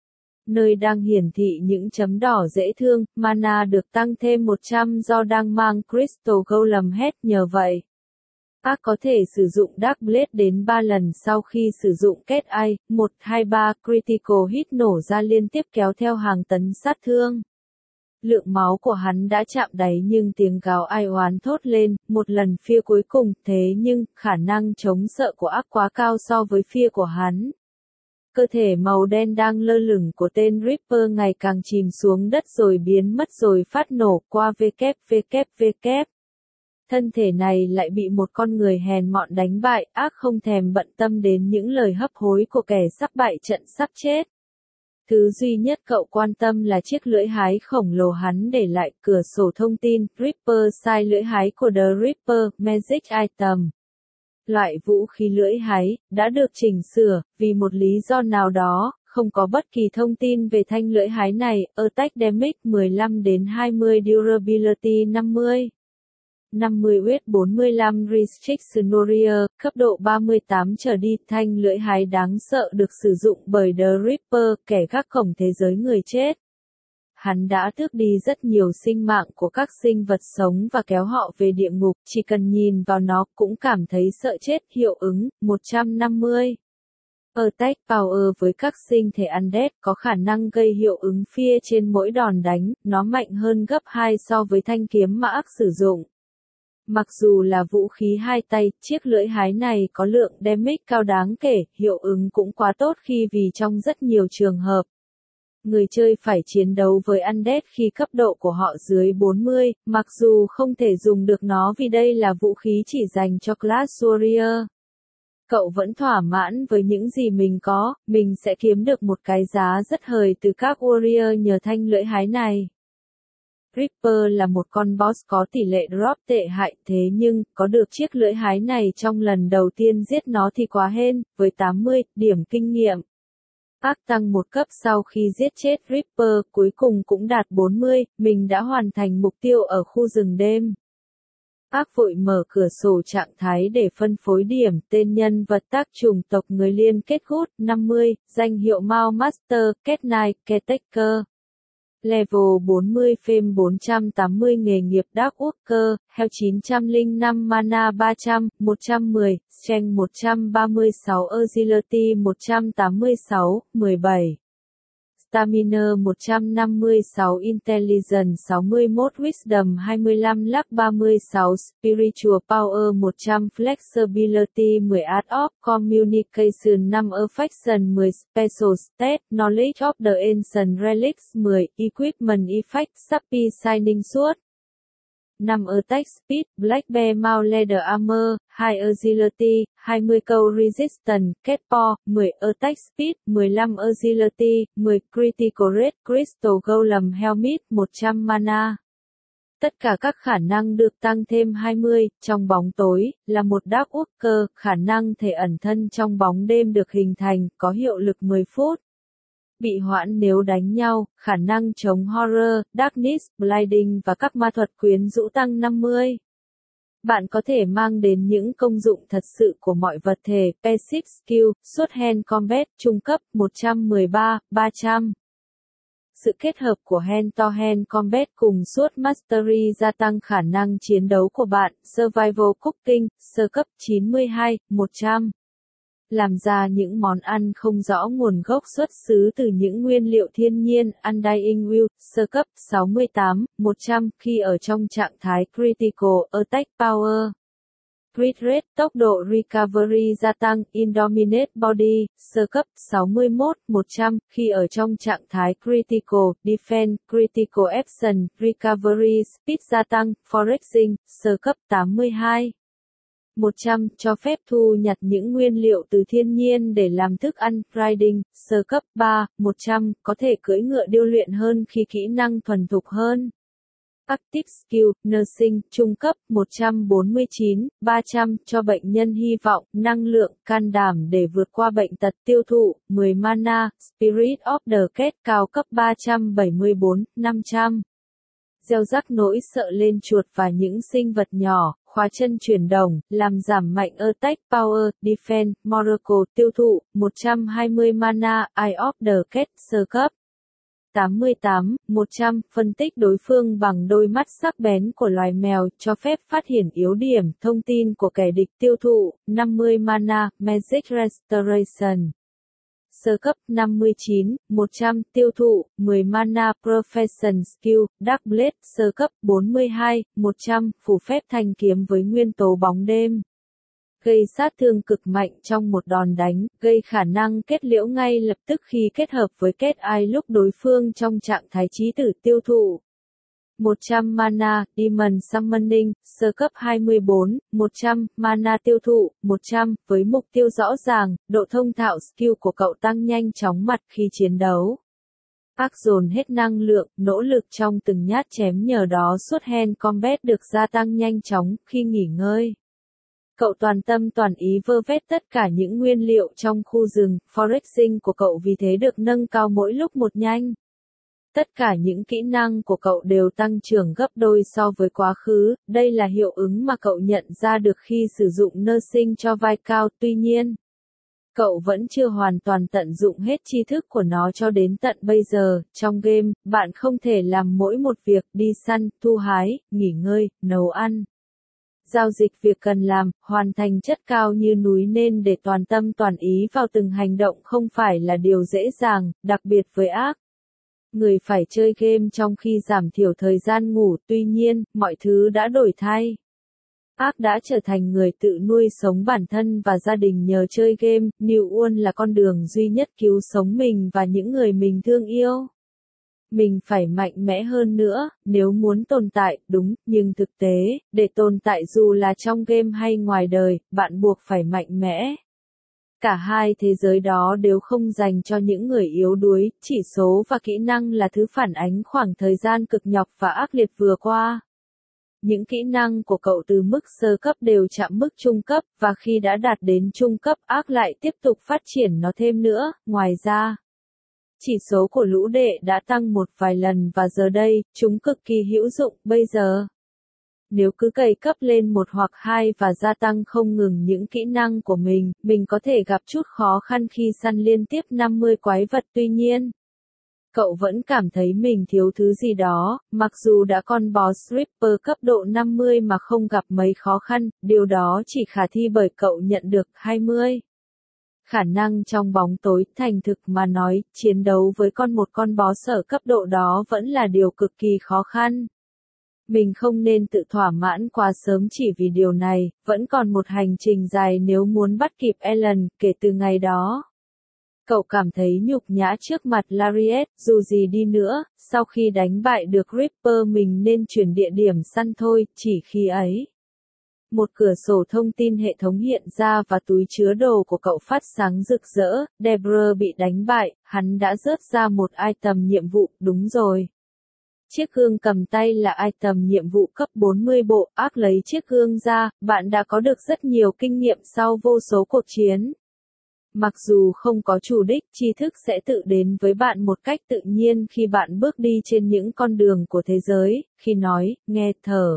Nơi đang hiển thị những chấm đỏ dễ thương, mana được tăng thêm một trăm do đang mang Crystal Golem Head nhờ vậy. Ác có thể sử dụng Darkblade đến ba lần sau khi sử dụng kết ai, một, hai, ba, critical hit nổ ra liên tiếp kéo theo hàng tấn sát thương. Lượng máu của hắn đã chạm đáy nhưng tiếng gào ai oán thốt lên, một lần fear cuối cùng, thế nhưng, khả năng chống sợ của ác quá cao so với fear của hắn. Cơ thể màu đen đang lơ lửng của tên Reaper ngày càng chìm xuống đất rồi biến mất rồi phát nổ qua vê kép vê kép vê kép. Thân thể này lại bị một con người hèn mọn đánh bại, ác không thèm bận tâm đến những lời hấp hối của kẻ sắp bại trận sắp chết. Thứ duy nhất cậu quan tâm là chiếc lưỡi hái khổng lồ hắn để lại, cửa sổ thông tin, Reaper sai lưỡi hái của The Reaper, Magic Item. Loại vũ khí lưỡi hái, đã được chỉnh sửa, vì một lý do nào đó, không có bất kỳ thông tin về thanh lưỡi hái này, Attack Damage mười lăm đến hai mươi Durability năm mươi. năm mươi weight bốn mươi lăm Restriction Warrior, cấp độ ba mươi tám trở đi, thanh lưỡi hái đáng sợ được sử dụng bởi The Reaper, kẻ gác cổng thế giới người chết. Hắn đã tước đi rất nhiều sinh mạng của các sinh vật sống và kéo họ về địa ngục, chỉ cần nhìn vào nó cũng cảm thấy sợ chết, hiệu ứng, một trăm năm mươi. Attack Power với các sinh thể Undead có khả năng gây hiệu ứng fear trên mỗi đòn đánh, nó mạnh hơn gấp hai so với thanh kiếm mà ác sử dụng. Mặc dù là vũ khí hai tay, chiếc lưỡi hái này có lượng damage cao đáng kể, hiệu ứng cũng quá tốt khi vì trong rất nhiều trường hợp, người chơi phải chiến đấu với Undead khi cấp độ của họ dưới bốn mươi, mặc dù không thể dùng được nó vì đây là vũ khí chỉ dành cho Class Warrior. Cậu vẫn thỏa mãn với những gì mình có, mình sẽ kiếm được một cái giá rất hời từ các Warrior nhờ thanh lưỡi hái này. Reaper là một con boss có tỷ lệ drop tệ hại, thế nhưng, có được chiếc lưỡi hái này trong lần đầu tiên giết nó thì quá hên, với tám mươi điểm kinh nghiệm. Ác tăng một cấp sau khi giết chết Reaper, cuối cùng cũng đạt bốn mươi, mình đã hoàn thành mục tiêu ở khu rừng đêm. Ác vội mở cửa sổ trạng thái để phân phối điểm, tên nhân vật tác chủng tộc người liên kết good, năm mươi, danh hiệu Mao Master, Cat Knight, Caretaker. Level bốn mươi Fame bốn trăm tám mươi nghề nghiệp Darkwalker, Hell chín trăm lẻ năm Mana ba trăm, một trăm mười, Strength một trăm ba mươi sáu Agility một trăm tám mươi sáu, mười bảy. Stamina một trăm năm mươi sáu Intelligence sáu mươi mốt Wisdom hai mươi lăm Luck ba mươi sáu Spiritual Power một trăm Flexibility mười Art of Communication năm Affection mười Special Stat Knowledge of the Ancient Relics mười Equipment Effect Sappy Shining Sword năm Attack Speed, Black Bear Mount Leather Armor, hai Agility, hai mươi câu Resistance, Catpaw, mười Attack Speed, mười lăm Agility, mười Critical Rate, Crystal Golem Helmet, một trăm mana. Tất cả các khả năng được tăng thêm hai mươi, trong bóng tối, là một Dark Worker, khả năng thể ẩn thân trong bóng đêm được hình thành, có hiệu lực mười phút. Bị hoãn nếu đánh nhau, khả năng chống Horror, Darkness, Blinding và các ma thuật quyến rũ tăng năm mươi. Bạn có thể mang đến những công dụng thật sự của mọi vật thể, Passive Skill, Sword Hand Combat, trung cấp, một trăm mười ba, ba trăm. Sự kết hợp của Hand-to-Hand Combat cùng Sword Mastery gia tăng khả năng chiến đấu của bạn, Survival Cooking, sơ cấp, chín mươi hai, một trăm. Làm ra những món ăn không rõ nguồn gốc xuất xứ từ những nguyên liệu thiên nhiên, Undying Will, sơ cấp, sáu mươi tám, một trăm, khi ở trong trạng thái Critical Attack Power. Crit Rate, tốc độ Recovery gia tăng, Indominate Body, sơ cấp, sáu mươi mốt, một trăm, khi ở trong trạng thái Critical Defense, Critical Action, Recovery Speed gia tăng, Foraging, sơ cấp, tám mươi hai. một trăm, cho phép thu nhặt những nguyên liệu từ thiên nhiên để làm thức ăn, Riding, sơ cấp, ba, một trăm, có thể cưỡi ngựa điêu luyện hơn khi kỹ năng thuần thục hơn. Active Skill, Nursing, trung cấp, một trăm bốn mươi chín, ba trăm, cho bệnh nhân hy vọng, năng lượng, can đảm để vượt qua bệnh tật, tiêu thụ, mười mana, Spirit of the Cat, cao cấp ba trăm bảy mươi bốn, năm trăm. Gieo rắc nỗi sợ lên chuột và những sinh vật nhỏ, khóa chân chuyển động, làm giảm mạnh Attack Power, Defense, Miracle, tiêu thụ, một trăm hai mươi mana, Eye of the Cat, sơ cấp. tám mươi tám, một trăm, phân tích đối phương bằng đôi mắt sắc bén của loài mèo, cho phép phát hiện yếu điểm, thông tin của kẻ địch, tiêu thụ, năm mươi mana, Magic Restoration. Sơ cấp, năm mươi chín, một trăm, tiêu thụ, mười mana, Profession Skill, Dark Blade, sơ cấp, bốn mươi hai, một trăm, phù phép thanh kiếm với nguyên tố bóng đêm. Gây sát thương cực mạnh trong một đòn đánh, gây khả năng kết liễu ngay lập tức khi kết hợp với kết ai lúc đối phương trong trạng thái chí tử, tiêu thụ. một trăm mana, Demon Summoning, sơ cấp hai mươi bốn, một trăm, mana tiêu thụ, một trăm, với mục tiêu rõ ràng, độ thông thạo skill của cậu tăng nhanh chóng mặt khi chiến đấu. Ác dồn hết năng lượng, nỗ lực trong từng nhát chém, nhờ đó suốt hand combat được gia tăng nhanh chóng khi nghỉ ngơi. Cậu toàn tâm toàn ý vơ vét tất cả những nguyên liệu trong khu rừng, foraging của cậu vì thế được nâng cao mỗi lúc một nhanh. Tất cả những kỹ năng của cậu đều tăng trưởng gấp đôi so với quá khứ, đây là hiệu ứng mà cậu nhận ra được khi sử dụng nursing cho vai cao, tuy nhiên, cậu vẫn chưa hoàn toàn tận dụng hết tri thức của nó cho đến tận bây giờ. Trong game, bạn không thể làm mỗi một việc, đi săn, thu hái, nghỉ ngơi, nấu ăn. Giao dịch việc cần làm, hoàn thành chất cao như núi nên để toàn tâm toàn ý vào từng hành động không phải là điều dễ dàng, đặc biệt với ác. Người phải chơi game trong khi giảm thiểu thời gian ngủ, tuy nhiên, mọi thứ đã đổi thay. Ác đã trở thành người tự nuôi sống bản thân và gia đình nhờ chơi game, New World là con đường duy nhất cứu sống mình và những người mình thương yêu. Mình phải mạnh mẽ hơn nữa, nếu muốn tồn tại, đúng, nhưng thực tế, để tồn tại dù là trong game hay ngoài đời, bạn buộc phải mạnh mẽ. Cả hai thế giới đó đều không dành cho những người yếu đuối, chỉ số và kỹ năng là thứ phản ánh khoảng thời gian cực nhọc và ác liệt vừa qua. Những kỹ năng của cậu từ mức sơ cấp đều chạm mức trung cấp, và khi đã đạt đến trung cấp, ác lại tiếp tục phát triển nó thêm nữa. Ngoài ra, chỉ số của lũ đệ đã tăng một vài lần và giờ đây, chúng cực kỳ hữu dụng. Bây giờ, nếu cứ cày cấp lên một hoặc hai và gia tăng không ngừng những kỹ năng của mình, mình có thể gặp chút khó khăn khi săn liên tiếp năm mươi quái vật. Tuy nhiên, cậu vẫn cảm thấy mình thiếu thứ gì đó, mặc dù đã con boss Reaper cấp độ năm mươi mà không gặp mấy khó khăn, điều đó chỉ khả thi bởi cậu nhận được hai mươi. Khả năng trong bóng tối. Thành thực mà nói, chiến đấu với con một con boss ở cấp độ đó vẫn là điều cực kỳ khó khăn. Mình không nên tự thỏa mãn quá sớm chỉ vì điều này, vẫn còn một hành trình dài nếu muốn bắt kịp Ellen, kể từ ngày đó. Cậu cảm thấy nhục nhã trước mặt Lariat, dù gì đi nữa, sau khi đánh bại được Reaper mình nên chuyển địa điểm săn thôi, chỉ khi ấy. Một cửa sổ thông tin hệ thống hiện ra và túi chứa đồ của cậu phát sáng rực rỡ, Debra bị đánh bại, hắn đã rớt ra một item nhiệm vụ, đúng rồi. Chiếc gương cầm tay là item nhiệm vụ cấp bốn mươi bộ, ác lấy chiếc gương ra, bạn đã có được rất nhiều kinh nghiệm sau vô số cuộc chiến. Mặc dù không có chủ đích, tri thức sẽ tự đến với bạn một cách tự nhiên khi bạn bước đi trên những con đường của thế giới, khi nói, nghe, thở.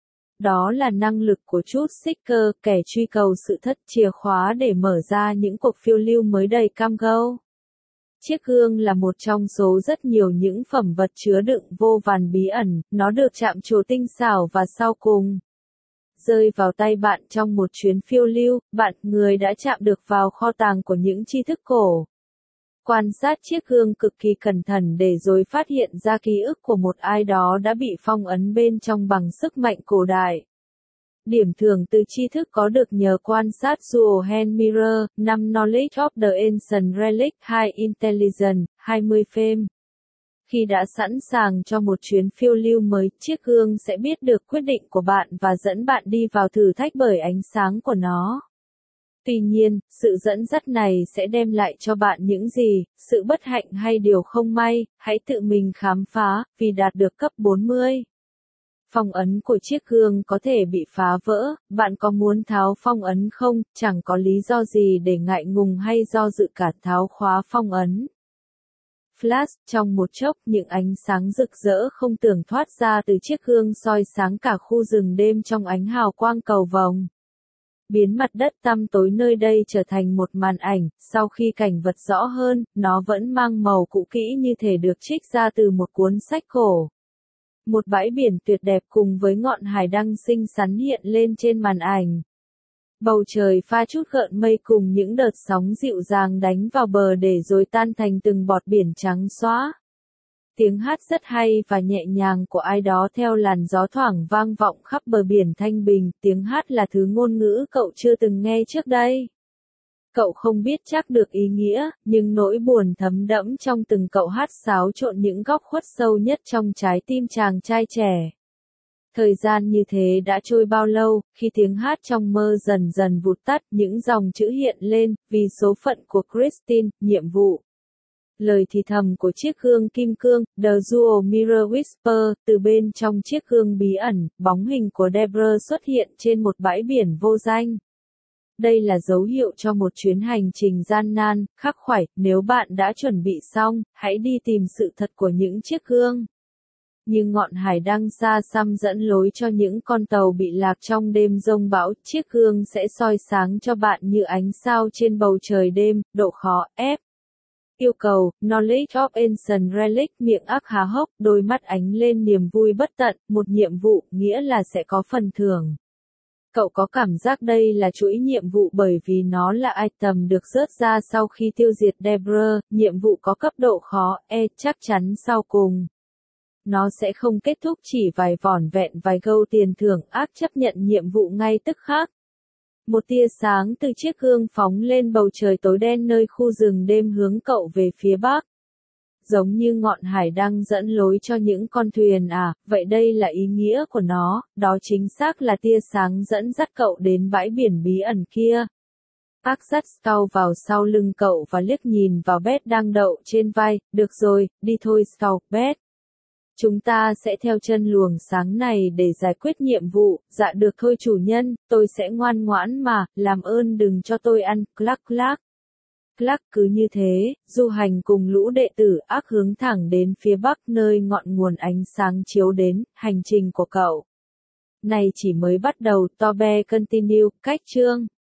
Đó là năng lực của Truth Seeker, kẻ truy cầu sự thật, chìa khóa để mở ra những cuộc phiêu lưu mới đầy cam go. Chiếc gương là một trong số rất nhiều những phẩm vật chứa đựng vô vàn bí ẩn, nó được chạm trổ tinh xảo và sau cùng rơi vào tay bạn trong một chuyến phiêu lưu, bạn, người đã chạm được vào kho tàng của những tri thức cổ. Quan sát chiếc gương cực kỳ cẩn thận để rồi phát hiện ra ký ức của một ai đó đã bị phong ấn bên trong bằng sức mạnh cổ đại. Điểm thưởng từ tri thức có được nhờ quan sát Jewel Hand Mirror, năm Knowledge of the Ancient Relic, hai Intelligence, hai mươi Fame. Khi đã sẵn sàng cho một chuyến phiêu lưu mới, chiếc gương sẽ biết được quyết định của bạn và dẫn bạn đi vào thử thách bởi ánh sáng của nó. Tuy nhiên, sự dẫn dắt này sẽ đem lại cho bạn những gì, sự bất hạnh hay điều không may, hãy tự mình khám phá, vì đạt được cấp bốn mươi. Phong ấn của chiếc gương có thể bị phá vỡ, bạn có muốn tháo phong ấn không? Chẳng có lý do gì để ngại ngùng hay do dự cả tháo khóa phong ấn. Flash, trong một chốc, những ánh sáng rực rỡ không tưởng thoát ra từ chiếc gương soi sáng cả khu rừng đêm trong ánh hào quang cầu vồng. Biến mặt đất tăm tối nơi đây trở thành một màn ảnh, sau khi cảnh vật rõ hơn, nó vẫn mang màu cũ kỹ như thể được trích ra từ một cuốn sách cổ. Một bãi biển tuyệt đẹp cùng với ngọn hải đăng xinh xắn hiện lên trên màn ảnh. Bầu trời pha chút gợn mây cùng những đợt sóng dịu dàng đánh vào bờ để rồi tan thành từng bọt biển trắng xóa. Tiếng hát rất hay và nhẹ nhàng của ai đó theo làn gió thoảng vang vọng khắp bờ biển thanh bình, tiếng hát là thứ ngôn ngữ cậu chưa từng nghe trước đây. Cậu không biết chắc được ý nghĩa, nhưng nỗi buồn thấm đẫm trong từng cậu hát xáo trộn những góc khuất sâu nhất trong trái tim chàng trai trẻ. Thời gian như thế đã trôi bao lâu, khi tiếng hát trong mơ dần dần vụt tắt, những dòng chữ hiện lên, vì số phận của Christine, nhiệm vụ. Lời thì thầm của chiếc gương kim cương, The Jewel Mirror Whisper, từ bên trong chiếc gương bí ẩn, bóng hình của Debra xuất hiện trên một bãi biển vô danh. Đây là dấu hiệu cho một chuyến hành trình gian nan, khắc khoải, nếu bạn đã chuẩn bị xong, hãy đi tìm sự thật của những chiếc gương. Như ngọn hải đăng xa xăm dẫn lối cho những con tàu bị lạc trong đêm giông bão, chiếc gương sẽ soi sáng cho bạn như ánh sao trên bầu trời đêm, độ khó, F. Yêu cầu, Knowledge of Ancient Relic, miệng ác há hốc, đôi mắt ánh lên niềm vui bất tận, một nhiệm vụ, nghĩa là sẽ có phần thưởng. Cậu có cảm giác đây là chuỗi nhiệm vụ bởi vì nó là item được rớt ra sau khi tiêu diệt Debra, nhiệm vụ có cấp độ khó, E, chắc chắn sau cùng. Nó sẽ không kết thúc chỉ vài vỏn vẹn vài câu tiền thưởng, ác chấp nhận nhiệm vụ ngay tức khắc. Một tia sáng từ chiếc gương phóng lên bầu trời tối đen nơi khu rừng đêm hướng cậu về phía bắc. Giống như ngọn hải đăng dẫn lối cho những con thuyền à, vậy đây là ý nghĩa của nó, đó chính xác là tia sáng dẫn dắt cậu đến bãi biển bí ẩn kia. Ác dắt Scout vào sau lưng cậu và liếc nhìn vào Beth đang đậu trên vai, được rồi, đi thôi Scout, Beth. Chúng ta sẽ theo chân luồng sáng này để giải quyết nhiệm vụ, dạ được thôi chủ nhân, tôi sẽ ngoan ngoãn mà, làm ơn đừng cho tôi ăn, clack clack. Clack cứ như thế, du hành cùng lũ đệ tử ác hướng thẳng đến phía bắc nơi ngọn nguồn ánh sáng chiếu đến, hành trình của cậu. Này chỉ mới bắt đầu, Tobe continue, cách chương.